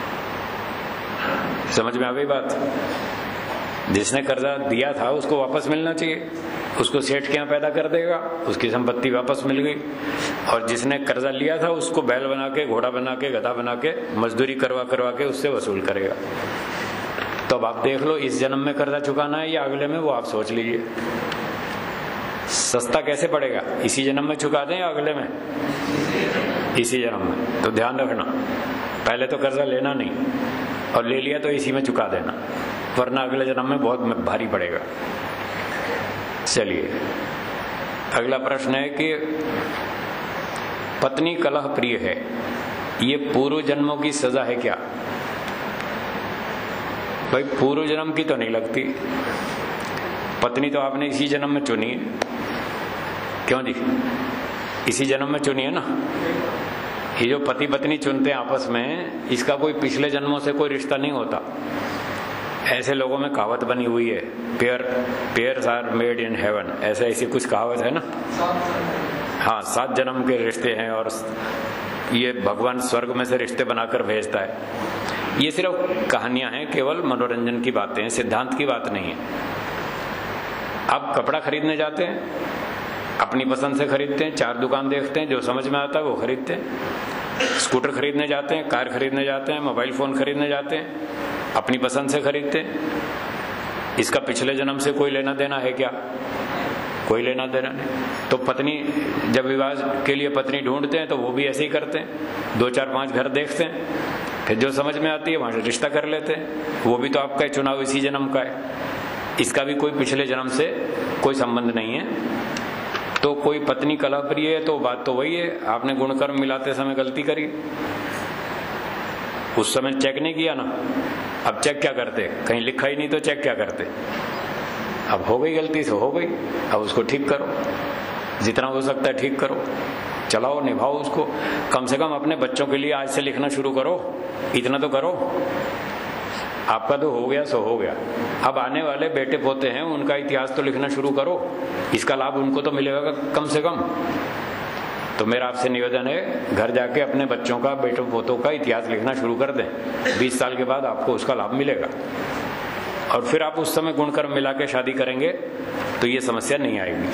समझ में आ गई बात? जिसने कर्जा दिया था उसको वापस मिलना चाहिए, उसको सेठ के यहाँ पैदा कर देगा, उसकी संपत्ति वापस मिल गई। और जिसने कर्जा लिया था उसको बैल बना के, घोड़ा बना के, गधा बना के, मजदूरी करवा करवा के उससे वसूल करेगा। तो अब आप देख लो, इस जन्म में कर्जा चुकाना है या अगले में, वो आप सोच लीजिए। सस्ता कैसे पड़ेगा? इसी जन्म में चुका दें या अगले में? इसी जन्म में। तो ध्यान रखना, पहले तो कर्जा लेना नहीं, और ले लिया तो इसी में चुका देना, वरना अगले जन्म में बहुत भारी पड़ेगा। चलिए, अगला प्रश्न है कि पत्नी कलह प्रिय है, ये पूर्व जन्मों की सजा है क्या? भाई पूर्व जन्म की तो नहीं लगती, पत्नी तो आपने इसी जन्म में चुनी है। क्यों जी? इसी जन्म में चुनी है ना। ये जो पति पत्नी चुनते हैं आपस में, इसका कोई पिछले जन्मों से कोई रिश्ता नहीं होता। ऐसे लोगों में कहावत बनी हुई है, pair pairs are made in heaven, ऐसे ऐसी कुछ कहावत है ना। हाँ, सात जन्म के रिश्ते हैं और ये भगवान स्वर्ग में से रिश्ते बनाकर भेजता है। ये सिर्फ कहानियां हैं, केवल मनोरंजन की बातें हैं, सिद्धांत की बात नहीं है। आप कपड़ा खरीदने जाते हैं, अपनी पसंद से खरीदते हैं, चार दुकान देखते हैं, जो समझ में आता है वो खरीदते हैं। स्कूटर खरीदने जाते हैं, कार खरीदने जाते हैं, मोबाइल फोन खरीदने जाते हैं, अपनी पसंद से खरीदते हैं। इसका पिछले जन्म से कोई लेना देना है क्या? कोई लेना देना नहीं। तो पत्नी जब विवाह के लिए पत्नी ढूंढते हैं तो वो भी ऐसे ही करते हैं, दो चार पांच घर देखते हैं, फिर जो समझ में आती है वहां से रिश्ता कर लेते हैं। वो भी तो आपका चुनाव इसी जन्म का है, इसका भी कोई पिछले जन्म से कोई संबंध नहीं है। तो कोई पत्नी कलह प्रिय है तो बात तो वही है, आपने गुणकर्म मिलाते समय गलती करी, उस समय चेक नहीं किया ना। अब चेक क्या करते? कहीं लिखा ही नहीं तो चेक क्या करते? अब हो गई गलती से हो गई, अब उसको ठीक करो, जितना हो सकता है ठीक करो, चलाओ, निभाओ उसको। कम से कम अपने बच्चों के लिए आज से लिखना शुरू करो, इतना तो करो। आपका तो हो गया सो हो गया, अब आने वाले बेटे पोते हैं, उनका इतिहास तो लिखना शुरू करो, इसका लाभ उनको तो मिलेगा कम से कम। तो मेरा आपसे निवेदन है, घर जाके अपने बच्चों का, बेटों पोतों का इतिहास लिखना शुरू कर दें। बीस साल के बाद आपको उसका लाभ मिलेगा, और फिर आप उस समय गुणकर्म मिला के शादी करेंगे तो ये समस्या नहीं आएगी।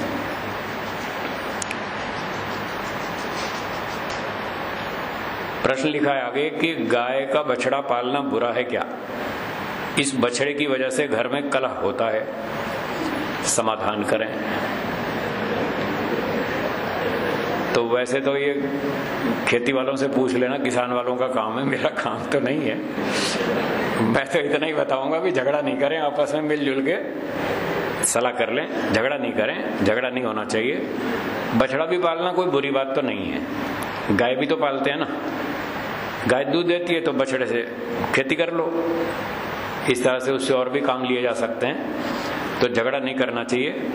प्रश्न लिखा है आगे कि गाय का बछड़ा पालना बुरा है क्या? इस बछड़े की वजह से घर में कलह होता है, समाधान करें। तो वैसे तो ये खेती वालों से पूछ लेना, किसान वालों का काम है, मेरा काम तो नहीं है। मैं तो इतना ही बताऊंगा कि झगड़ा नहीं करें, आपस में मिलजुल के सलाह कर लें, झगड़ा नहीं करें, झगड़ा नहीं होना चाहिए। बछड़ा भी पालना कोई बुरी बात तो नहीं है, गाय भी तो पालते हैं ना। गाय दूध देती है तो बछड़े से खेती कर लो, इस तरह से उससे और भी काम लिए जा सकते हैं। तो झगड़ा नहीं करना चाहिए।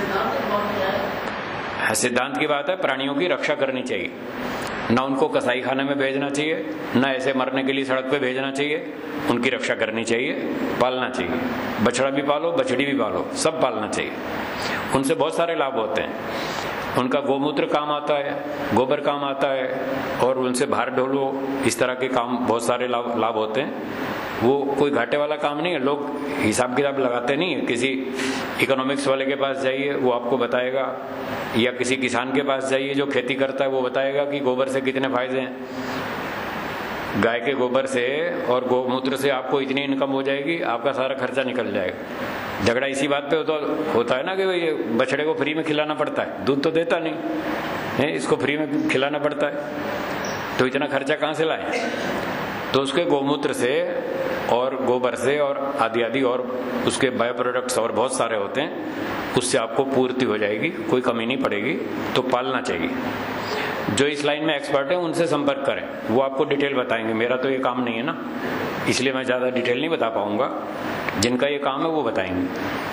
सिद्धांत की बात है, प्राणियों की रक्षा करनी चाहिए, ना उनको कसाई खाने में भेजना चाहिए, ना ऐसे मरने के लिए सड़क पे भेजना चाहिए, उनकी रक्षा करनी चाहिए, पालना चाहिए। बछड़ा भी पालो, बछड़ी भी पालो, सब पालना चाहिए। उनसे बहुत सारे लाभ होते हैं। उनका गोमूत्र काम आता है, गोबर काम आता है, और उनसे भार ढोलो, इस तरह के काम बहुत सारे लाभ लाभ होते हैं। वो कोई घाटे वाला काम नहीं है। लोग हिसाब किताब लगाते नहीं है। किसी इकोनॉमिक्स वाले के पास जाइए, वो आपको बताएगा, या किसी किसान के पास जाइए जो खेती करता है, वो बताएगा कि गोबर से कितने फायदे हैं। गाय के गोबर से और गोमूत्र से आपको इतनी इनकम हो जाएगी, आपका सारा खर्चा निकल जाएगा। झगड़ा इसी बात पे तो होता है ना कि ये बछड़े को फ्री में खिलाना पड़ता है, दूध तो देता नहीं है, इसको फ्री में खिलाना पड़ता है, तो इतना खर्चा कहाँ से लाए? तो उसके गोमूत्र से और गोबर से और आदि आदि और उसके बायो प्रोडक्ट्स और बहुत सारे होते हैं, उससे आपको पूर्ति हो जाएगी, कोई कमी नहीं पड़ेगी। तो पालना चाहिए। जो इस लाइन में एक्सपर्ट है उनसे संपर्क करें, वो आपको डिटेल बताएंगे। मेरा तो ये काम नहीं है ना, इसलिए मैं ज्यादा डिटेल नहीं बता पाऊंगा। जिनका ये काम है वो बताएंगे।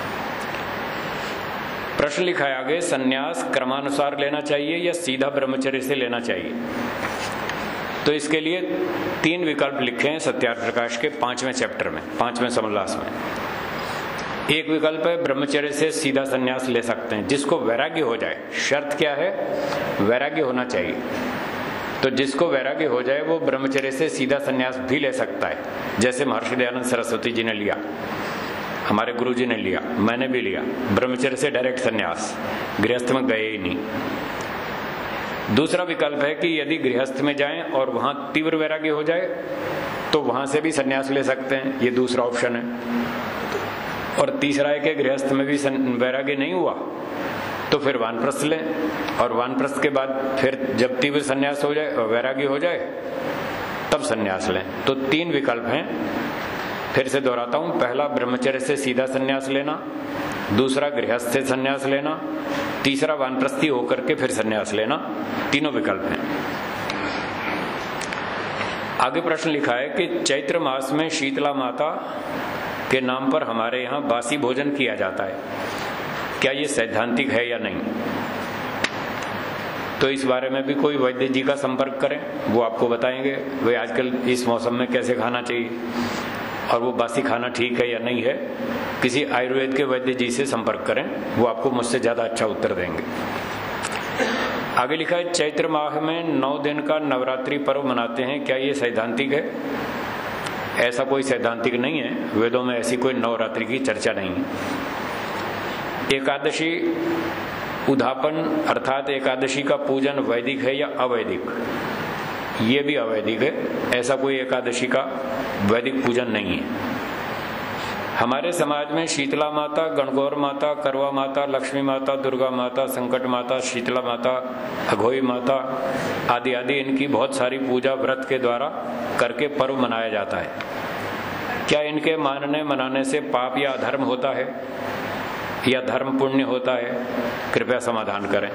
प्रश्न लिखा है आगे, संन्यास क्रमानुसार लेना चाहिए या सीधा ब्रह्मचर्य से लेना चाहिए? तो इसके लिए तीन विकल्प लिखे हैं सत्यार्थ प्रकाश के पांचवें चैप्टर में, पांचवें समोल्लास में। एक विकल्प है ब्रह्मचर्य से सीधा संन्यास ले सकते हैं, जिसको वैराग्य हो जाए। शर्त क्या है? वैराग्य होना चाहिए। तो जिसको वैराग्य हो जाए वो ब्रह्मचर्य से सीधा संन्यास भी ले सकता है, जैसे महर्षि दयानंद सरस्वती जी ने लिया, हमारे गुरु जी ने लिया, मैंने भी लिया। ब्रह्मचर्य से डायरेक्ट संन्यास, गृहस्थ में गए ही नहीं। दूसरा विकल्प है कि यदि गृहस्थ में जाएं और वहां तीव्र वैराग्य हो जाए तो वहां से भी संन्यास ले सकते हैं, ये दूसरा ऑप्शन है। और तीसरा है कि गृहस्थ में भी वैराग्य नहीं हुआ तो फिर वानप्रस्थ लें, और वानप्रस्थ के बाद फिर जब तीव्र संन्यास हो जाए और वैराग्य हो जाए तब संन्यास लें। तो तीन विकल्प हैं, फिर से दोहराता हूं। पहला ब्रह्मचर्य से सीधा संन्यास लेना, दूसरा गृहस्थ से संन्यास लेना, तीसरा वानप्रस्थी होकर के फिर संन्यास लेना। तीनों विकल्प हैं। आगे प्रश्न लिखा है कि चैत्र मास में शीतला माता के नाम पर हमारे यहाँ बासी भोजन किया जाता है, क्या ये सैद्धांतिक है या नहीं? तो इस बारे में भी कोई वैद्य जी का संपर्क करें, वो आपको बताएंगे वे आजकल इस मौसम में कैसे खाना चाहिए और वो बासी खाना ठीक है या नहीं है। किसी आयुर्वेद के वैद्य जी से संपर्क करें, वो आपको मुझसे ज्यादा अच्छा उत्तर देंगे। आगे लिखा है चैत्र माह में नौ दिन का नवरात्रि पर्व मनाते हैं, क्या ये सैद्धांतिक है? ऐसा कोई सैद्धांतिक नहीं है, वेदों में ऐसी कोई नवरात्रि की चर्चा नहीं है। एकादशी उद्यापन अर्थात एकादशी का पूजन वैदिक है या अवैदिक? ये भी अवैदिक है, ऐसा कोई एकादशी का वैदिक पूजन नहीं है। हमारे समाज में शीतला माता, गणगौर माता, करवा माता, लक्ष्मी माता, दुर्गा माता, संकट माता, शीतला माता, अघोई माता आदि आदि इनकी बहुत सारी पूजा व्रत के द्वारा करके पर्व मनाया जाता है। क्या इनके मानने मनाने से पाप या अधर्म होता है या धर्म पुण्य होता है? कृपया समाधान करें।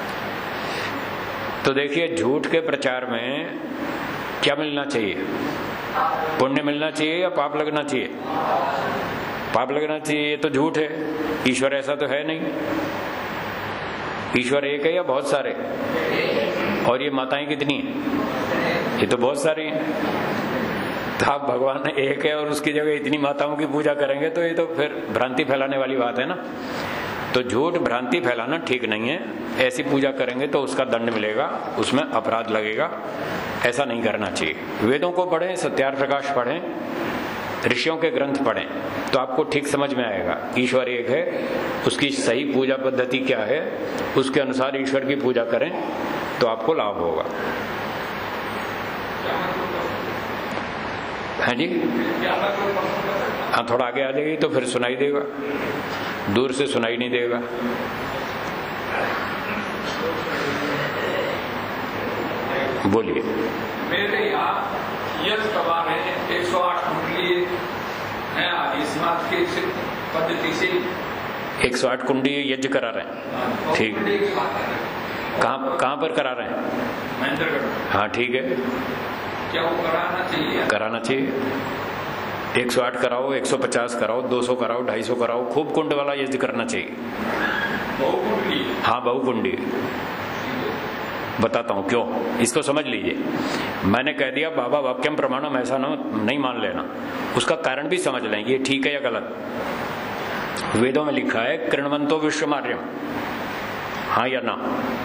तो देखिए, झूठ के प्रचार में क्या मिलना चाहिए? पुण्य मिलना चाहिए या पाप लगना चाहिए? पाप लगना चाहिए। ये तो झूठ है, ईश्वर ऐसा तो है नहीं। ईश्वर एक है या बहुत सारे? और ये माताएं कितनी हैं? ये तो बहुत सारी हैं। तो आप भगवान एक है और उसकी जगह इतनी माताओं की पूजा करेंगे तो ये तो फिर भ्रांति फैलाने वाली बात है ना। तो झूठ भ्रांति फैलाना ठीक नहीं है। ऐसी पूजा करेंगे तो उसका दंड मिलेगा, उसमें अपराध लगेगा, ऐसा नहीं करना चाहिए। वेदों को पढ़ें, सत्यार्थ प्रकाश पढ़ें, ऋषियों के ग्रंथ पढ़ें, तो आपको ठीक समझ में आएगा। ईश्वर एक है, उसकी सही पूजा पद्धति क्या है, उसके अनुसार ईश्वर की पूजा करें तो आपको लाभ होगा। हाँ जी, हाँ थोड़ा आगे आ जाएगी तो फिर सुनाई देगा, दूर से सुनाई नहीं देगा। बोलिए। मेरे यहाँ यज्ञ कबार है, एक सौ आठ कुंडली है आदि समाज की पद्धति से एक सौ आठ कुंडी यज्ञ करा रहे हैं। ठीक, कहाँ कहाँ पर करा रहे हैं? महेंद्रगढ़। हाँ ठीक है, क्या वो कराना चाहिए? कराना चाहिए। एक सौ आठ कराओ, एक सौ पचास कराओ, दो सौ कराओ, ढाई सौ कराओ, खूब कुंड वाला यज्ञ करना चाहिए। बहुकुंडी? हाँ बहुकुंडी। बताता हूँ क्यों, इसको समझ लीजिए। मैंने कह दिया बाबा वाक्यम प्रमाणम, ऐसा ना नहीं मान लेना, उसका कारण भी समझ लें ये ठीक है या गलत। वेदों में लिखा है कृण्वंतो विश्वमार्यम, हाँ या ना?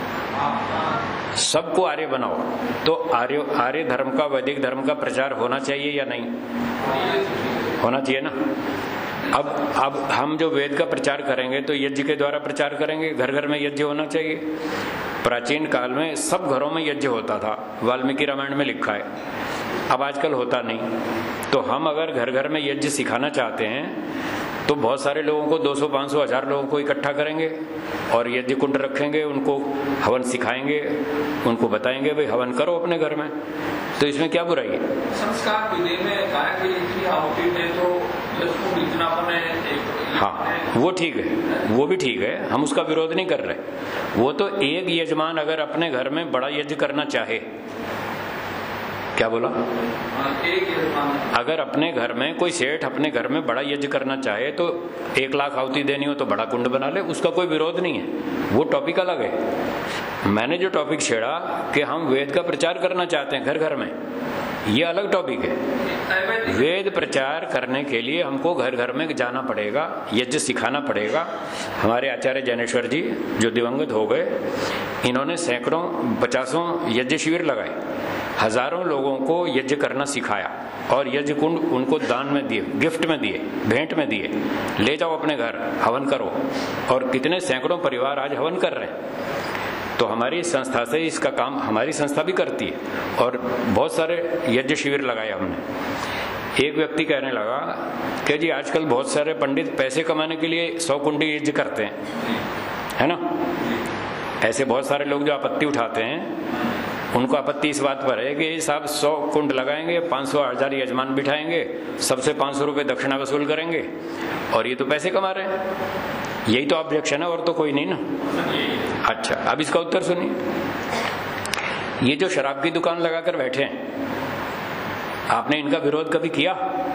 सबको आर्य बनाओ। तो आर्य आर्य धर्म का, वैदिक धर्म का प्रचार होना चाहिए या नहीं? होना चाहिए ना। अब अब हम जो वेद का प्रचार करेंगे तो यज्ञ के द्वारा प्रचार करेंगे, घर घर में यज्ञ होना चाहिए। प्राचीन काल में सब घरों में यज्ञ होता था, वाल्मीकि रामायण में लिखा है। अब आजकल होता नहीं। तो हम अगर घर घर में यज्ञ सिखाना चाहते हैं तो बहुत सारे लोगों को, दो सौ, पाँच सौ, हजार लोगों को इकट्ठा करेंगे और यज्ञ कुंड रखेंगे, उनको हवन सिखाएंगे, उनको बताएंगे भाई हवन करो अपने घर में। तो इसमें क्या बुराई है? संस्कार विधि में गाय की इतनी आहुति दे तो यशकुंड इतना बने एक, हाँ वो ठीक है, वो भी ठीक है, हम उसका विरोध नहीं कर रहे। वो तो एक यजमान अगर अपने घर में बड़ा यज्ञ करना चाहे, क्या बोला? एक यजमान अगर अपने घर में कोई सेठ अपने घर में बड़ा यज्ञ करना चाहे तो एक लाख आहुति देनी हो तो बड़ा कुंड बना ले, उसका कोई विरोध नहीं है, वो टॉपिक अलग है। मैंने जो टॉपिक छेड़ा कि हम वेद का प्रचार करना चाहते हैं घर घर में, ये अलग टॉपिक है। वेद प्रचार करने के लिए हमको घर घर में जाना पड़ेगा, यज्ञ सिखाना पड़ेगा। हमारे आचार्य ज्ञानेश्वर जी जो दिवंगत हो गए, इन्होंने सैकड़ों पचासों यज्ञ शिविर लगाए, हजारों लोगों को यज्ञ करना सिखाया और यज्ञ कुंड उनको दान में दिए, गिफ्ट में दिए, भेंट में दिए, ले जाओ अपने घर हवन करो। और कितने सैकड़ों परिवार आज हवन कर रहे हैं। तो हमारी संस्था से इसका काम हमारी संस्था भी करती है और बहुत सारे यज्ञ शिविर लगाए हमने। एक व्यक्ति कहने लगा कि जी आजकल बहुत सारे पंडित पैसे कमाने के लिए सौ कुंडी यज्ञ करते हैं, है ना। ऐसे बहुत सारे लोग जो आपत्ति उठाते हैं, उनको आपत्ति इस बात पर है कि साहब सौ कुंड लगाएंगे, पाँच सौ हजार यजमान बिठाएंगे, सबसे पाँच सौ रुपये दक्षिणा वसूल करेंगे और ये तो पैसे कमा रहे हैं। यही तो ऑब्जेक्शन है और तो कोई नहीं ना। अच्छा, अब इसका उत्तर सुनिए। ये जो शराब की दुकान लगाकर बैठे हैं, आपने इनका विरोध कभी किया?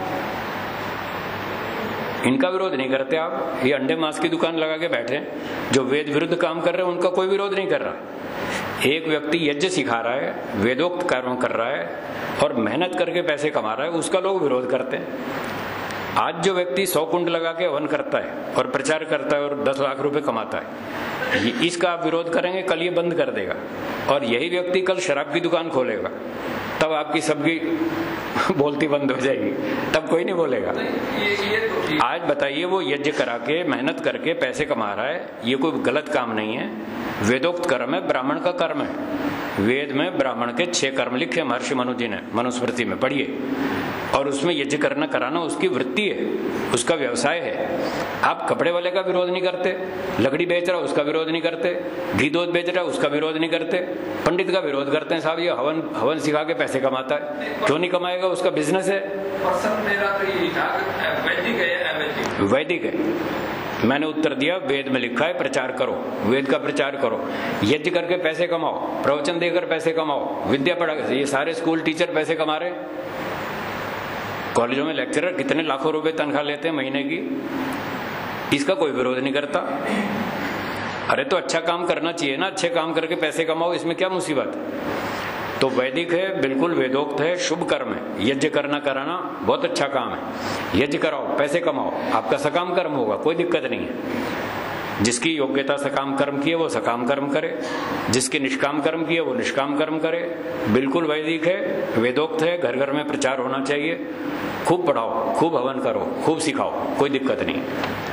इनका विरोध नहीं करते आप। ये अंडे मांस की दुकान लगा के बैठे हैं, जो वेद विरुद्ध काम कर रहे हैं उनका कोई विरोध नहीं कर रहा। एक व्यक्ति यज्ञ सिखा रहा है, वेदोक्त कर्म कर रहा है और मेहनत करके पैसे कमा रहा है, उसका लोग विरोध करते हैं। आज जो व्यक्ति सौ कुंड लगा के हवन करता है और प्रचार करता है और दस लाख रुपए कमाता है, इसका आप विरोध करेंगे, कल ये बंद कर देगा। और यही व्यक्ति कल शराब की दुकान खोलेगा, तब आपकी सबकी बोलती बंद हो जाएगी, तब कोई नहीं बोलेगा। ये, ये तो आज बताइए, वो यज्ञ करा के मेहनत करके पैसे कमा रहा है, ये कोई गलत काम नहीं है। वेदोक्त कर्म है, ब्राह्मण का कर्म है। वेद में ब्राह्मण के छह कर्म लिखे महर्षि मनु जी ने, मनुस्मृति में पढ़िए। और उसमें यज्ञ करना कराना उसकी वृत्ति है, उसका व्यवसाय है। आप कपड़े वाले का विरोध नहीं करते, लकड़ी बेच रहा उसका विरोध नहीं करते, घी दूध बेच रहा उसका विरोध नहीं करते, पंडित का विरोध करते हैं। साहब ये हवन हवन सिखा के पैसे कमाता है, क्यों नहीं कमाएगा, उसका बिजनेस है। प्रश्न मेरा तो यही था कि वैदिक है या अवैदिक? वैदिक है। मैंने उत्तर दिया, वेद में लिखा है प्रचार करो, वेद का प्रचार करो, यज्ञ करके पैसे कमाओ, प्रवचन देकर पैसे कमाओ, विद्या पढ़ा। ये सारे स्कूल टीचर पैसे कमा रहे, कॉलेजों में लेक्चरर कितने लाखों रुपए तनख्वाह लेते हैं महीने की, इसका कोई विरोध नहीं करता। अरे तो अच्छा काम करना चाहिए ना, अच्छे काम करके पैसे कमाओ, इसमें क्या मुसीबत है। तो वैदिक है, बिल्कुल वेदोक्त है, शुभ कर्म है। यज्ञ करना कराना बहुत अच्छा काम है। यज्ञ कराओ, पैसे कमाओ, आपका सकाम कर्म होगा, कोई दिक्कत नहीं है। जिसकी योग्यता सकाम कर्म की है वो सकाम कर्म करे, जिसके निष्काम कर्म की है वो निष्काम कर्म करे। बिल्कुल वैदिक है, वेदोक्त है, घर घर में प्रचार होना चाहिए। खूब पढ़ाओ, खूब हवन करो, खूब सिखाओ, कोई दिक्कत नहीं।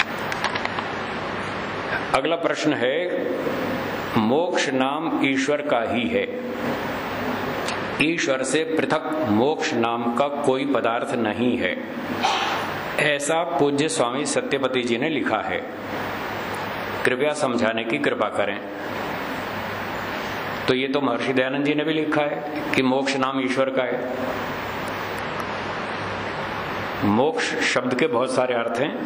अगला प्रश्न है, मोक्ष नाम ईश्वर का ही है, ईश्वर से पृथक मोक्ष नाम का कोई पदार्थ नहीं है, ऐसा पूज्य स्वामी सत्यपति जी ने लिखा है। कृपया समझाने की कृपा करें। तो ये तो महर्षि दयानंद जी ने भी लिखा है कि मोक्ष नाम ईश्वर का है। मोक्ष शब्द के बहुत सारे अर्थ हैं,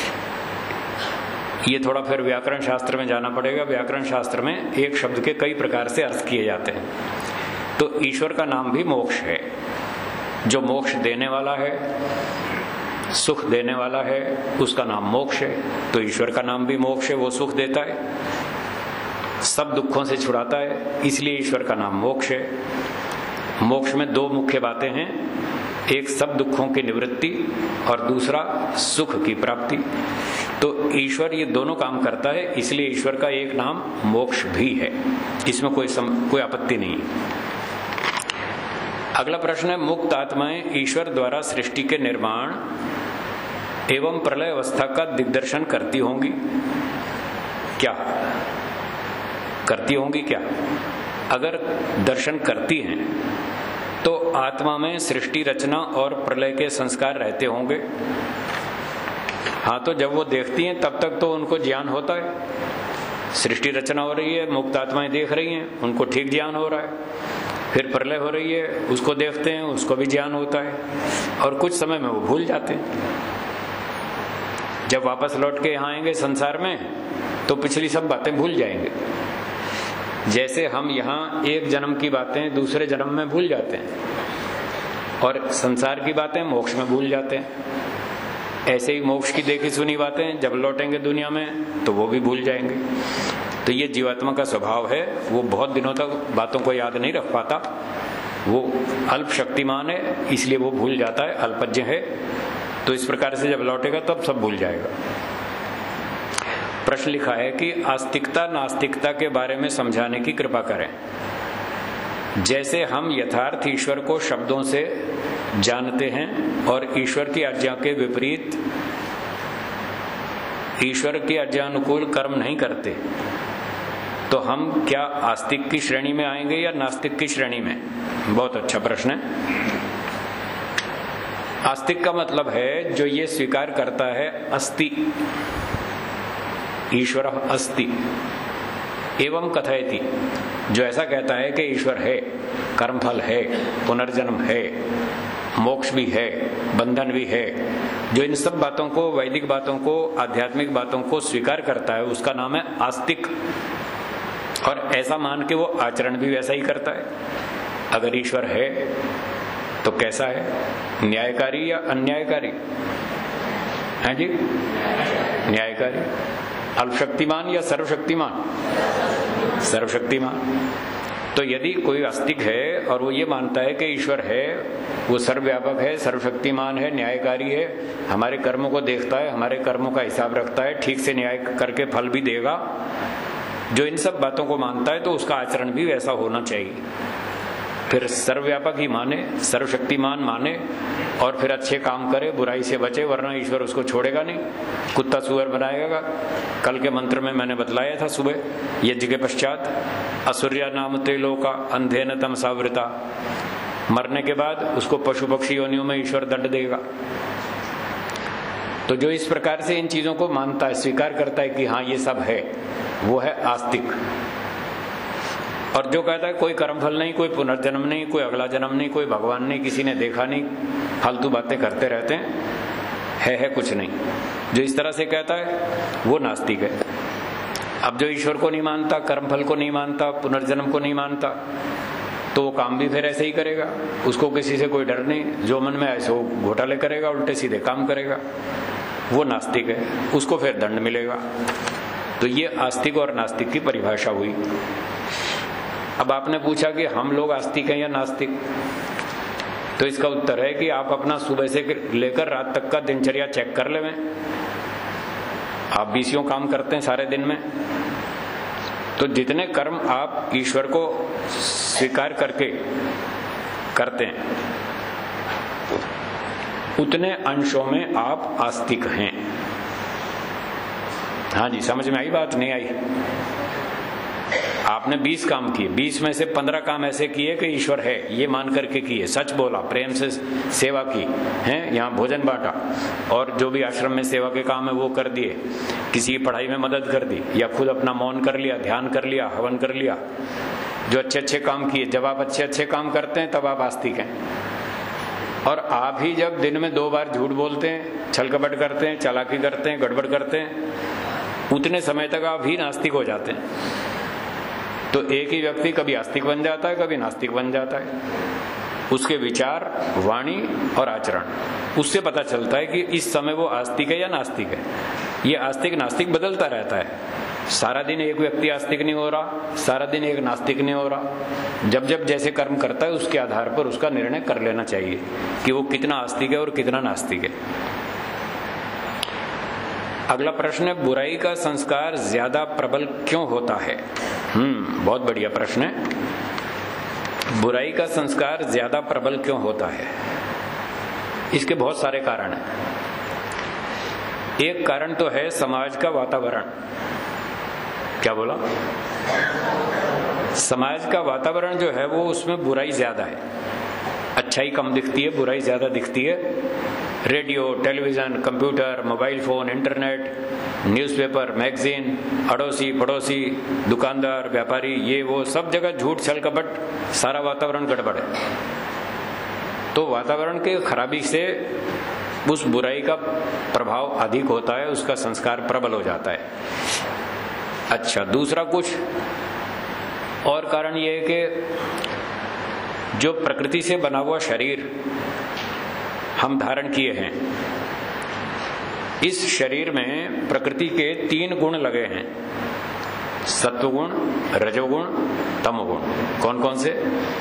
ये थोड़ा फिर व्याकरण शास्त्र में जाना पड़ेगा। व्याकरण शास्त्र में एक शब्द के कई प्रकार से अर्थ किए जाते हैं। तो ईश्वर का नाम भी मोक्ष है, जो मोक्ष देने वाला है, सुख देने वाला है, उसका नाम मोक्ष है। तो ईश्वर का नाम भी मोक्ष है, वो सुख देता है, सब दुखों से छुड़ाता है, इसलिए ईश्वर का नाम मोक्ष है। मोक्ष में दो मुख्य बातें हैं, एक सब दुखों की निवृत्ति और दूसरा सुख की प्राप्ति। तो ईश्वर ये दोनों काम करता है, इसलिए ईश्वर का एक नाम मोक्ष भी है, इसमें कोई सम, कोई आपत्ति नहीं। अगला प्रश्न है, मुक्त आत्माएं ईश्वर द्वारा सृष्टि के निर्माण एवं प्रलय अवस्था का दिग्दर्शन करती होंगी क्या? करती होंगी क्या? अगर दर्शन करती हैं तो आत्मा में सृष्टि रचना और प्रलय के संस्कार रहते होंगे। हाँ, तो जब वो देखती हैं तब तक तो उनको ज्ञान होता है, सृष्टि रचना हो रही है, मुक्त आत्माएं देख रही हैं, उनको ठीक ज्ञान हो रहा है। फिर प्रलय हो रही है, उसको देखते हैं, उसको भी ज्ञान होता है, और कुछ समय में वो भूल जाते हैं। जब वापस लौट के यहाँ आएंगे संसार में तो पिछली सब बातें भूल जाएंगे। जैसे हम यहाँ एक जन्म की बातें दूसरे जन्म में भूल जाते हैं, और संसार की बातें मोक्ष में भूल जाते हैं, ऐसे ही मोक्ष की देखी सुनी बातें जब लौटेंगे दुनिया में तो वो भी भूल जाएंगे। तो ये जीवात्मा का स्वभाव है, वो बहुत दिनों तक बातों को याद नहीं रख पाता, वो अल्प शक्तिमान है, इसलिए वो भूल जाता है, अल्पज्ञ है। तो इस प्रकार से जब लौटेगा तब सब भूल जाएगा। प्रश्न लिखा है कि आस्तिकता नास्तिकता के बारे में समझाने की कृपा करें। जैसे हम यथार्थ ईश्वर को शब्दों से जानते हैं और ईश्वर की आज्ञा के विपरीत ईश्वर की आज्ञानुकूल कर्म नहीं करते, तो हम क्या आस्तिक की श्रेणी में आएंगे या नास्तिक की श्रेणी में? बहुत अच्छा प्रश्न है। आस्तिक का मतलब है जो ये स्वीकार करता है अस्ति, ईश्वर अस्ति एवं कथयति, जो ऐसा कहता है कि ईश्वर है, कर्मफल है, पुनर्जन्म है, मोक्ष भी है, बंधन भी है, जो इन सब बातों को, वैदिक बातों को, आध्यात्मिक बातों को स्वीकार करता है, उसका नाम है आस्तिक। और ऐसा मान के वो आचरण भी वैसा ही करता है। अगर ईश्वर है तो कैसा है, न्यायकारी या अन्यायकारी? है जी, न्यायकारी। अल्पशक्तिमान या सर्वशक्तिमान? सर्वशक्तिमान। तो यदि कोई आस्तिक है और वो ये मानता है कि ईश्वर है, वो सर्वव्यापक है, सर्वशक्तिमान है, न्यायकारी है, हमारे कर्मों को देखता है, हमारे कर्मों का हिसाब रखता है, ठीक से न्याय करके फल भी देगा, जो इन सब बातों को मानता है तो उसका आचरण भी वैसा होना चाहिए। फिर सर्वव्यापक ही माने, सर्वशक्तिमान माने, और फिर अच्छे काम करे, बुराई से बचे, वरना ईश्वर उसको छोड़ेगा नहीं, कुत्ता सुअर बनाएगा। कल के मंत्र में मैंने बतलाया था सुबह यज्ञ के पश्चात, असुर्या नाम त्रिलोका अंधेन तमसावृता, मरने के बाद उसको पशु पक्षी योनियों में ईश्वर दंड देगा। तो जो इस प्रकार से इन चीजों को मानता है, स्वीकार करता है कि हाँ ये सब है, वो है आस्तिक। और जो कहता है कोई कर्मफल नहीं, कोई पुनर्जन्म नहीं, कोई अगला जन्म नहीं, कोई भगवान नहीं, किसी ने देखा नहीं, फालतू बातें करते रहते हैं, है है कुछ नहीं, जो इस तरह से कहता है वो नास्तिक है। अब जो ईश्वर को नहीं मानता, कर्मफल को नहीं मानता, पुनर्जन्म को नहीं मानता, तो वो काम भी फिर ऐसे ही करेगा, उसको किसी से कोई डर नहीं, जो मन में ऐसे वो घोटाले करेगा, उल्टे सीधे काम करेगा, वो नास्तिक है, उसको फिर दंड मिलेगा। तो ये आस्तिक और नास्तिक की परिभाषा हुई। अब आपने पूछा कि हम लोग आस्तिक हैं या नास्तिक, तो इसका उत्तर है कि आप अपना सुबह से लेकर रात तक का दिनचर्या चेक कर लें। आप बीसियों काम करते हैं सारे दिन में, तो जितने कर्म आप ईश्वर को स्वीकार करके करते हैं उतने अंशों में आप आस्तिक हैं। हाँ जी, समझ में आई बात? नहीं आई? आपने बीस काम किए, बीस में से पंद्रह काम ऐसे किए कि ईश्वर है ये मान करके किए, सच बोला, प्रेम से सेवा की है, यहाँ भोजन बांटा, और जो भी आश्रम में सेवा के काम है वो कर दिए, किसी की पढ़ाई में मदद कर दी, या खुद अपना मौन कर लिया, ध्यान कर लिया, हवन कर लिया, जो अच्छे अच्छे काम किए। जब आप अच्छे अच्छे काम करते हैं तब आप आस्तिक हैं। और आप ही जब दिन में दो बार झूठ बोलते हैं, छल कपट करते हैं, चालाकी करते हैं, गड़बड़ करते हैं, उतने समय तक आप ही नास्तिक हो जाते हैं। तो एक ही व्यक्ति कभी आस्तिक बन जाता है, कभी नास्तिक बन जाता है। उसके विचार, वाणी और आचरण, उससे पता चलता है कि इस समय वो आस्तिक है या नास्तिक है। ये आस्तिक नास्तिक बदलता रहता है। सारा दिन एक व्यक्ति आस्तिक नहीं हो रहा, सारा दिन एक नास्तिक नहीं हो रहा। जब जब जैसे कर्म करता है उसके आधार पर उसका निर्णय कर लेना चाहिए कि वो कितना आस्तिक है और कितना नास्तिक है। अगला प्रश्न है, बुराई का संस्कार ज्यादा प्रबल क्यों होता है? हम्म बहुत बढ़िया प्रश्न है। बुराई का संस्कार ज्यादा प्रबल क्यों होता है? इसके बहुत सारे कारण हैं। एक कारण तो है समाज का वातावरण। क्या बोला? समाज का वातावरण जो है वो उसमें बुराई ज्यादा है, अच्छाई कम दिखती है, बुराई ज्यादा दिखती है। Radio, television, computer, mobile phone, internet, newspaper, magazine, अड़ोसी पड़ोसी, दुकानदार, व्यापारी, ये वो सब जगह झूठ छल कपट, सारा वातावरण गड़बड़ है। तो वातावरण के खराबी से उस बुराई का प्रभाव अधिक होता है, उसका संस्कार प्रबल हो जाता है। अच्छा, दूसरा कुछ और कारण यह है कि जो प्रकृति से बना हुआ शरीर हम धारण किए हैं, इस शरीर में प्रकृति के तीन गुण लगे हैं, सत्वगुण, रजोगुण, तमोगुण। कौन कौन से?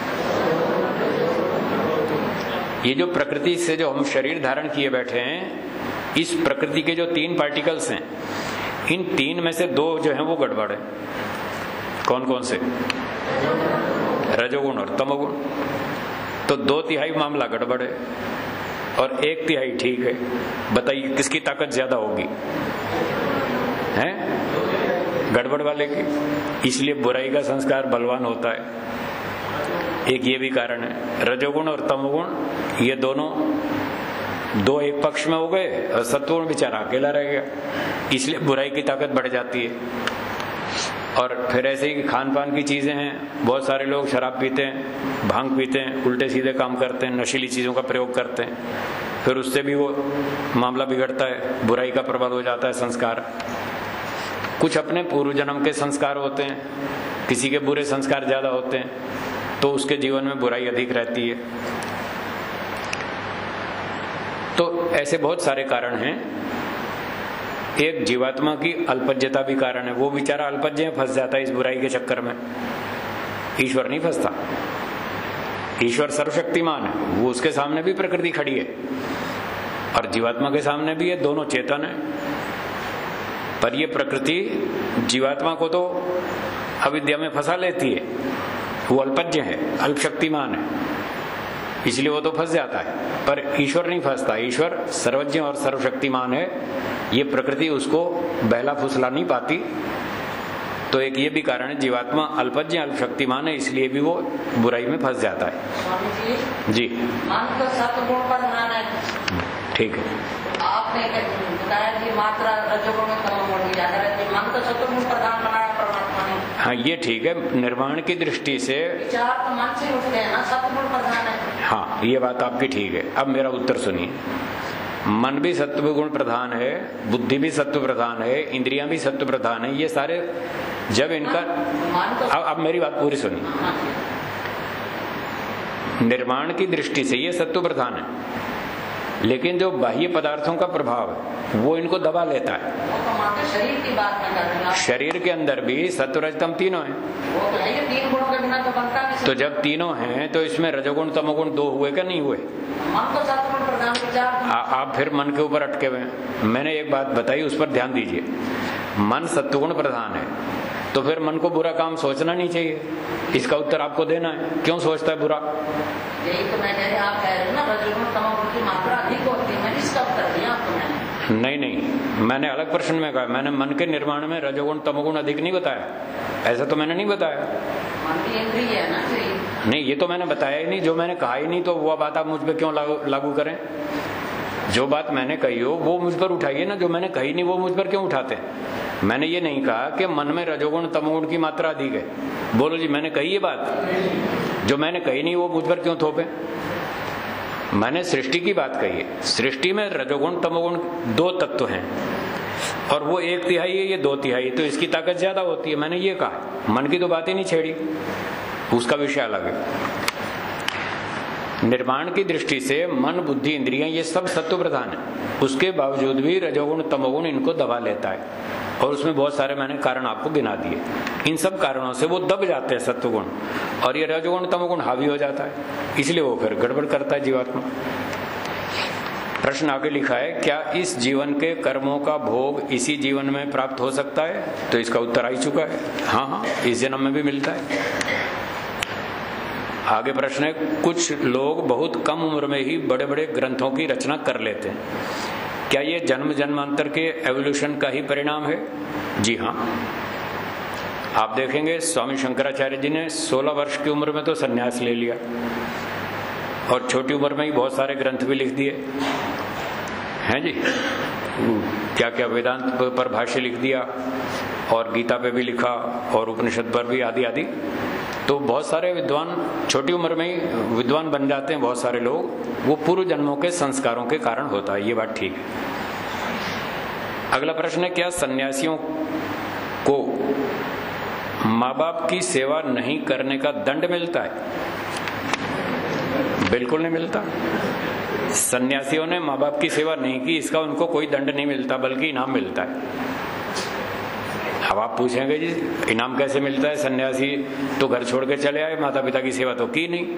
ये जो प्रकृति से जो हम शरीर धारण किए बैठे हैं, इस प्रकृति के जो तीन पार्टिकल्स हैं, इन तीन में से दो जो हैं वो गड़बड़ है। कौन कौन से? रजोगुण और तमोगुण। तो दो तिहाई मामला गड़बड़ है और एक तिहाई ठीक है। बताइए किसकी ताकत ज्यादा होगी? हैं? गड़बड़ वाले की। इसलिए बुराई का संस्कार बलवान होता है। एक ये भी कारण है। रजोगुण और तमोगुण ये दोनों दो एक पक्ष में हो गए और सत्वगुण बेचारा अकेला रह गया, इसलिए बुराई की ताकत बढ़ जाती है। और फिर ऐसे ही खान पान की चीजें हैं, बहुत सारे लोग शराब पीते हैं, भांग पीते हैं, उल्टे सीधे काम करते हैं, नशीली चीजों का प्रयोग करते हैं, फिर उससे भी वो मामला बिगड़ता है, बुराई का प्रबल हो जाता है संस्कार। कुछ अपने पूर्व जन्म के संस्कार होते हैं, किसी के बुरे संस्कार ज्यादा होते हैं, तो उसके जीवन में बुराई अधिक रहती है। तो ऐसे बहुत सारे कारण हैं। एक जीवात्मा की अल्पज्यता भी कारण है, वो बेचारा अल्पज्य में फंस जाता है इस बुराई के चक्कर में। ईश्वर नहीं फंसता, ईश्वर सर्वशक्तिमान है, वो उसके सामने भी प्रकृति खड़ी है और जीवात्मा के सामने भी है, दोनों चेतन है। पर ये प्रकृति जीवात्मा को तो अविद्या में फंसा लेती है, वो अल्पज्य है, अल्पशक्तिमान है, इसलिए वो तो फंस जाता है। पर ईश्वर नहीं फंसता, ईश्वर सर्वज्ञ और सर्वशक्तिमान है, ये प्रकृति उसको बहला फुसला नहीं पाती। तो एक ये भी कारण है, जीवात्मा अल्पज्ञ अल्पशक्तिमान है, इसलिए भी वो बुराई में फंस जाता है। स्वामी जी, जी मन तो सत्वगुण प्रधान है, ठीक है। आपने बताया कि मात्रा रजोगुण में तमोगुण की ज्यादा रहती है, मन तो सत्वगुण प्रधान बनाया परमात्मा ने। हाँ ये ठीक है, निर्माण की दृष्टि से विचार तो मन से उठते हैं ना, सत्वगुण प्रधान है। हाँ ये बात आपकी ठीक है। अब मेरा उत्तर सुनिए, मन भी सत्व गुण प्रधान है, बुद्धि भी सत्व प्रधान है, इंद्रियां भी सत्व प्रधान है, ये सारे जब इनका तो... अब, अब मेरी बात पूरी सुनिए। निर्माण की दृष्टि से ये सत्व प्रधान है, लेकिन जो बाह्य पदार्थों का प्रभाव है वो इनको दबा लेता है। वो तो मात्र शरीर की बात में कर रहे हैं। शरीर के अंदर भी सत्व रजतम तीनों हैं। वो तो है, ये तीन गुणों के बिना तो बनता नहीं। तो जब तीनों हैं तो इसमें रजोगुण तमोगुण दो हुए क्या नहीं हुए? मन तो सत्वगुण प्रधान विचार। आप फिर मन के ऊपर अटके हुए हैं। मैंने एक बात बताई, उस पर ध्यान दीजिए। मन सत्वगुण प्रधान है तो फिर मन को बुरा काम सोचना नहीं चाहिए, इसका उत्तर आपको देना है। क्यों सोचता है बुरा? यही तो मैं कह रही, आप कह रहे हो ना रजोगुण तमोगुण की मात्रा अधिक होती है, मैंने इसका उत्तर दिया आपको। मैंने नहीं नहीं, मैंने अलग प्रश्न में कहा, मैंने मन के निर्माण में रजोगुण तमोगुण अधिक नहीं बताया, ऐसा तो मैंने नहीं बताया। मन की इंद्रिय है ना जी। नहीं, ये तो मैंने बताया ही नहीं। जो मैंने कहा ही नहीं तो वो बात आप मुझ पर क्यों लागू, लागू करें? जो बात मैंने कही हो वो मुझ पर उठाइए ना, जो मैंने कही नहीं वो मुझ पर क्यों उठाते हैं? मैंने ये नहीं कहा कि मन में रजोगुण तमोगुण की मात्रा अधिक है। बोलो जी, मैंने कही ये बात? जो मैंने कही नहीं वो मुझ पर क्यों थोपे? मैंने सृष्टि की बात कही है। सृष्टि में रजोगुण तमोगुण दो तत्व हैं और वो एक तिहाई है, ये दो तिहाई, तो इसकी ताकत ज्यादा होती है, मैंने ये कहा। मन की तो बात ही नहीं छेड़ी, उसका विषय अलग है। निर्माण की दृष्टि से मन बुद्धि इंद्रियां ये सब सत्व प्रधान है, उसके बावजूद भी रजोगुण तमोगुण इनको दबा लेता है और उसमें बहुत सारे मैंने कारण आपको गिना दिए। इन सब कारणों से वो दब जाते हैं सत्वगुण और ये रजोगुण तमोगुण हावी हो जाता है, इसलिए वो फिर गड़बड़ करता है जीवात्मा। प्रश्न आगे लिखा है, क्या इस जीवन के कर्मों का भोग इसी जीवन में प्राप्त हो सकता है? तो इसका उत्तर आ ही चुका है, हाँ हाँ, इस जन्म में भी मिलता है। आगे प्रश्न है, कुछ लोग बहुत कम उम्र में ही बड़े बड़े ग्रंथों की रचना कर लेते हैं, क्या ये जन्म जन्मांतर के एवोल्यूशन का ही परिणाम है? जी हाँ, आप देखेंगे स्वामी शंकराचार्य जी ने सोलह वर्ष की उम्र में तो संन्यास ले लिया और छोटी उम्र में ही बहुत सारे ग्रंथ भी लिख दिए हैं जी। क्या क्या वेदांत पर भाष्य लिख दिया और गीता पे भी लिखा और उपनिषद पर भी, आदि आदि। तो बहुत सारे विद्वान छोटी उम्र में ही विद्वान बन जाते हैं बहुत सारे लोग, वो पूर्व जन्मों के संस्कारों के कारण होता है, ये बात ठीक है। अगला प्रश्न है, क्या सन्यासियों को माँ बाप की सेवा नहीं करने का दंड मिलता है? बिल्कुल नहीं मिलता। सन्यासियों ने माँ बाप की सेवा नहीं की, इसका उनको कोई दंड नहीं मिलता, बल्कि इनाम मिलता है। अब आप पूछेंगे जी इनाम कैसे मिलता है, सन्यासी तो घर छोड़ के चले आए, माता पिता की सेवा तो की नहीं।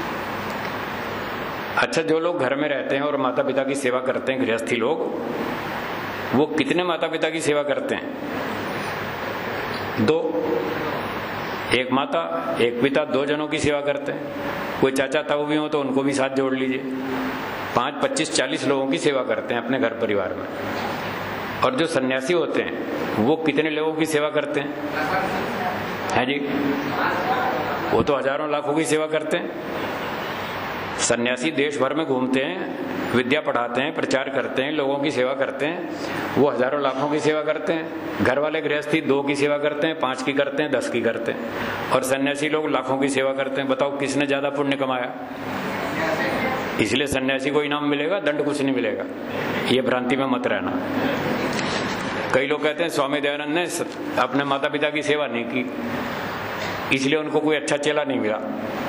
अच्छा, जो लोग घर में रहते हैं और माता पिता की सेवा करते हैं, गृहस्थी लोग, वो कितने माता पिता की सेवा करते हैं? दो। एक माता एक पिता, दो जनों की सेवा करते हैं। कोई चाचा ताऊ भी हो तो उनको भी साथ जोड़ लीजिए, पांच पच्चीस चालीस लोगों की सेवा करते हैं अपने घर परिवार में। और जो सन्यासी होते हैं वो कितने लोगों की सेवा करते हैं? है जी, वो तो हजारों लाखों की सेवा करते हैं। सन्यासी देश भर में घूमते हैं, विद्या पढ़ाते हैं, प्रचार करते हैं, लोगों की सेवा करते हैं, वो हजारों लाखों की सेवा करते हैं। घर वाले गृहस्थी दो की सेवा करते हैं, पांच की करते हैं, दस की करते हैं, और सन्यासी लोग लाखों की सेवा करते हैं। बताओ किसने ज्यादा पुण्य कमाया? इसलिए सन्यासी को इनाम मिलेगा, दंड कुछ नहीं मिलेगा। ये भ्रांति में मत रहना। कई लोग कहते हैं स्वामी दयानंद ने अपने माता पिता की सेवा नहीं की, इसलिए उनको कोई अच्छा चेला नहीं मिला,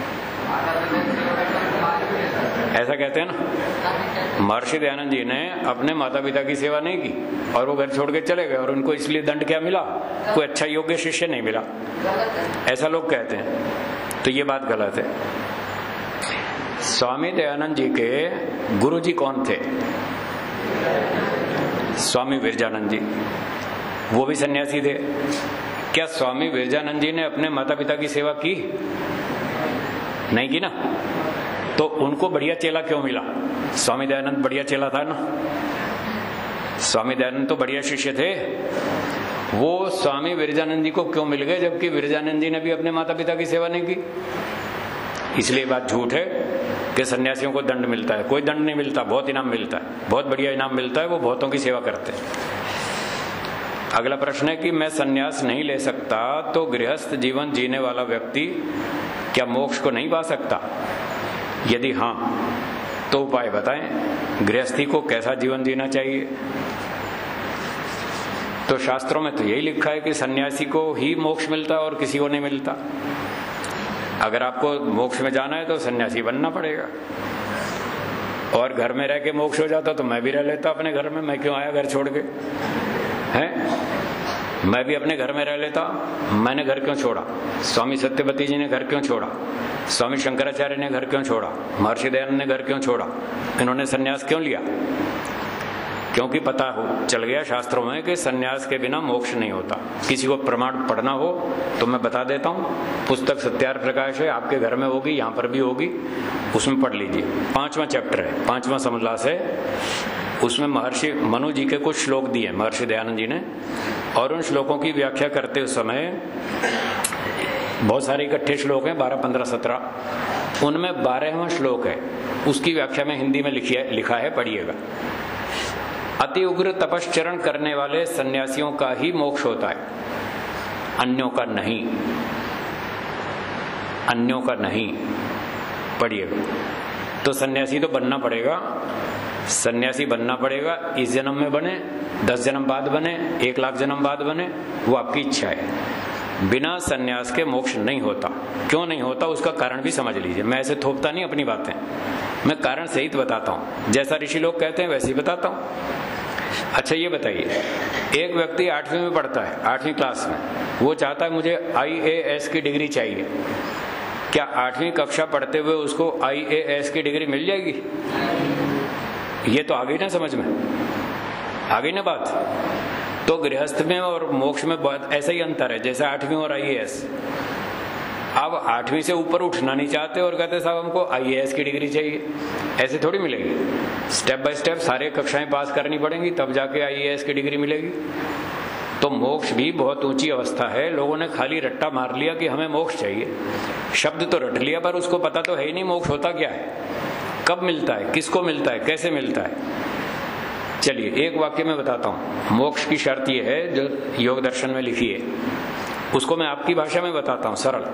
ऐसा कहते हैं ना। महर्षि दयानंद जी ने अपने माता पिता की सेवा नहीं की और वो घर छोड़ के चले गए, और उनको इसलिए दंड क्या मिला? कोई अच्छा योग्य शिष्य नहीं मिला, ऐसा लोग कहते हैं। तो ये बात गलत है। स्वामी दयानंद जी के गुरु जी कौन थे? स्वामी विरजानंद जी, वो भी सन्यासी थे। क्या स्वामी विरजानंद जी ने अपने माता पिता की सेवा की? नहीं की ना। तो उनको बढ़िया चेला क्यों मिला? स्वामी दयानंद बढ़िया चेला था ना, स्वामी दयानंद तो बढ़िया शिष्य थे। वो स्वामी विरजानंद जी को क्यों मिल गए जबकि विरजानंद जी ने भी अपने माता पिता की सेवा नहीं की? इसलिए बात झूठ है कि सन्यासियों को दंड मिलता है। कोई दंड नहीं मिलता, बहुत इनाम मिलता है, बहुत बढ़िया इनाम मिलता है, वो बहुतों की सेवा करते हैं। अगला प्रश्न है कि मैं सन्यास नहीं ले सकता तो गृहस्थ जीवन जीने वाला व्यक्ति क्या मोक्ष को नहीं पा सकता? यदि हाँ तो उपाय बताएं। गृहस्थी को कैसा जीवन जीना चाहिए? तो शास्त्रों में तो यही लिखा है कि सन्यासी को ही मोक्ष मिलता है और किसी को नहीं मिलता। अगर आपको मोक्ष में जाना है तो सन्यासी बनना पड़ेगा, और घर में रह के मोक्ष हो जाता तो मैं भी रह लेता अपने घर में। मैं क्यों आया घर छोड़ के? हैं, मैं भी अपने घर में रह लेता। मैंने घर क्यों छोड़ा? स्वामी सत्यवती जी ने घर क्यों छोड़ा? स्वामी शंकराचार्य ने घर क्यों छोड़ा? महर्षि दयानंद ने घर क्यों छोड़ा? इन्होंने सन्यास क्यों लिया? क्योंकि पता हो चल गया शास्त्रों में कि सन्यास के बिना मोक्ष नहीं होता। किसी को प्रमाण पढ़ना हो तो मैं बता देता हूँ, पुस्तक सत्यार प्रकाश है, आपके घर में होगी, यहाँ पर भी होगी, उसमें पढ़ लीजिए। पांचवा चैप्टर है, पांचवा समोल्लास है, उसमें महर्षि मनु जी के कुछ श्लोक दिए महर्षि दयानंद जी ने, और उन श्लोकों की व्याख्या करते समय बहुत सारे इकट्ठे श्लोक हैं, बारह पंद्रह सत्रह, उनमें बारहवां श्लोक है, उसकी व्याख्या में हिंदी में लिखी है, लिखा है, पढ़िएगा। अति उग्र तपश्चरण करने वाले सन्यासियों का ही मोक्ष होता है, अन्यों का नहीं, अन्यों का नहीं। पढ़िएगा। तो सन्यासी तो बनना पड़ेगा, सन्यासी बनना पड़ेगा। इस जन्म में बने, दस जन्म बाद बने, एक लाख जन्म बाद बने, वो आपकी इच्छा है। बिना सन्यास के मोक्ष नहीं होता। क्यों नहीं होता उसका कारण भी समझ लीजिए। मैं ऐसे थोपता नहीं अपनी बातें, मैं कारण सहित बताता हूं। जैसा ऋषि लोग कहते हैं वैसे ही बताता हूं। अच्छा ये बताइए, एक व्यक्ति आठवीं में पढ़ता है, आठवीं क्लास में, वो चाहता है मुझे आई ए एस की डिग्री चाहिए। क्या आठवीं कक्षा पढ़ते हुए उसको आई ए एस की डिग्री मिल जाएगी? ये तो आ गई ना समझ में, आ गई ना बात। तो गृहस्थ में और मोक्ष में बहुत ऐसा ही अंतर है जैसे आठवीं और आई ए एस। अब आठवीं से ऊपर उठना नहीं चाहते और कहते साहब हमको आई ए एस की डिग्री चाहिए, ऐसे थोड़ी मिलेगी। स्टेप बाय स्टेप सारे कक्षाएं पास करनी पड़ेंगी तब जाके आई ए एस की डिग्री मिलेगी। तो मोक्ष भी बहुत ऊंची अवस्था है। लोगों ने खाली रट्टा मार लिया कि हमें मोक्ष चाहिए, शब्द तो रट लिया पर उसको पता तो है ही नहीं मोक्ष होता क्या है, कब मिलता है, किसको मिलता है, कैसे मिलता है। चलिए एक वाक्य में बताता हूं। मोक्ष की शर्त यह है जो योग दर्शन में लिखी है, उसको मैं आपकी भाषा में बताता हूं, सरल,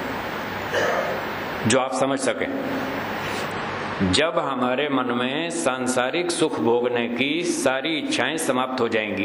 जो आप समझ सकें। जब हमारे मन में सांसारिक सुख भोगने की सारी इच्छाएं समाप्त हो जाएंगी,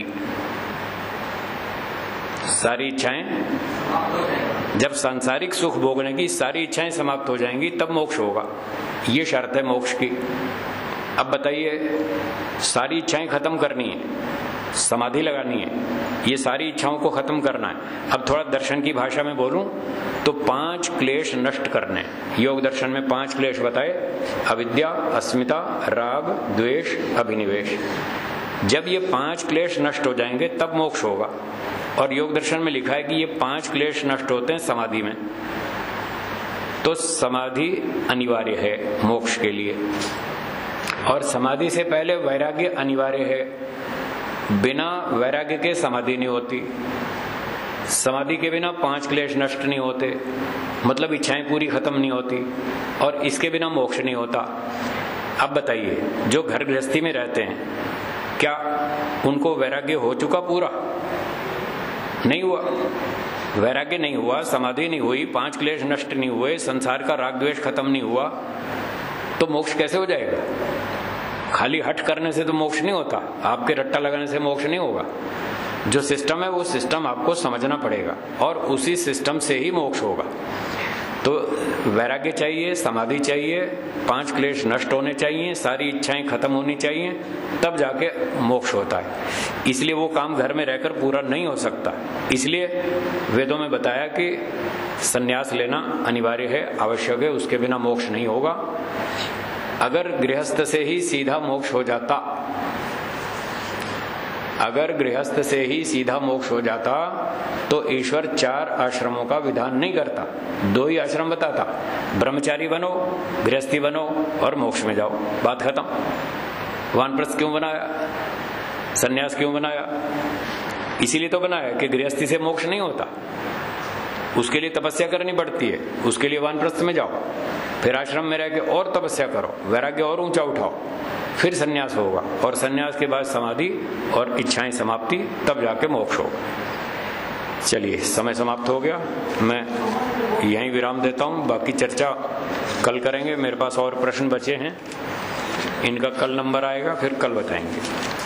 सारी इच्छाएं, जब सांसारिक सुख भोगने की सारी इच्छाएं समाप्त हो जाएंगी तब मोक्ष होगा। ये शर्त है मोक्ष की। अब बताइए, सारी इच्छाएं खत्म करनी है, समाधि लगानी है, ये सारी इच्छाओं को खत्म करना है। अब थोड़ा दर्शन की भाषा में बोलूं तो पांच क्लेश नष्ट करने। योग दर्शन में पांच क्लेश बताए, अविद्या, अस्मिता, राग, द्वेष, अभिनिवेश। जब ये पांच क्लेश नष्ट हो जाएंगे तब मोक्ष होगा। और योग दर्शन में लिखा है कि ये पांच क्लेश नष्ट होते हैं समाधि में। तो समाधि अनिवार्य है मोक्ष के लिए, और समाधि से पहले वैराग्य अनिवार्य है। बिना वैराग्य के समाधि नहीं होती, समाधि के बिना पांच क्लेश नष्ट नहीं होते, मतलब इच्छाएं पूरी खत्म नहीं होती, और इसके बिना मोक्ष नहीं होता। अब बताइए, जो घर गृहस्थी में रहते हैं, क्या उनको वैराग्य हो चुका पूरा? नहीं हुआ। वैराग्य नहीं हुआ, समाधि नहीं हुई, पांच क्लेश नष्ट नहीं हुए, संसार का राग द्वेष खत्म नहीं हुआ, तो मोक्ष कैसे हो जाएगा? खाली हट करने से तो मोक्ष नहीं होता, आपके रट्टा लगाने से मोक्ष नहीं होगा। जो सिस्टम है वो सिस्टम आपको समझना पड़ेगा, और उसी सिस्टम से ही मोक्ष होगा। तो वैराग्य चाहिए, समाधि चाहिए, पांच क्लेश नष्ट होने चाहिए, सारी इच्छाएं खत्म होनी चाहिए, तब जाके मोक्ष होता है। इसलिए वो काम घर में रहकर पूरा नहीं हो सकता। इसलिए वेदों में बताया कि संन्यास लेना अनिवार्य है, आवश्यक है, उसके बिना मोक्ष नहीं होगा। अगर गृहस्थ से ही सीधा मोक्ष हो जाता, अगर गृहस्थ से ही सीधा मोक्ष हो जाता तो ईश्वर चार आश्रमों का विधान नहीं करता, दो ही आश्रम बताता, ब्रह्मचारी बनो, गृहस्थी बनो और मोक्ष में जाओ, बात खत्म। वानप्रस्थ क्यों बनाया, सन्यास क्यों बनाया? इसीलिए तो बनाया कि गृहस्थी से मोक्ष नहीं होता, उसके लिए तपस्या करनी पड़ती है, उसके लिए वानप्रस्थ में जाओ, फिर आश्रम में रह के और तपस्या करो, वैराग्य और ऊंचा उठाओ, फिर सन्यास होगा, और सन्यास के बाद समाधि और इच्छाएं समाप्ति, तब जाके मोक्ष होगा। चलिए, समय समाप्त हो गया, मैं यहीं विराम देता हूं, बाकी चर्चा कल करेंगे। मेरे पास और प्रश्न बचे हैं, इनका कल नंबर आएगा, फिर कल बताएंगे।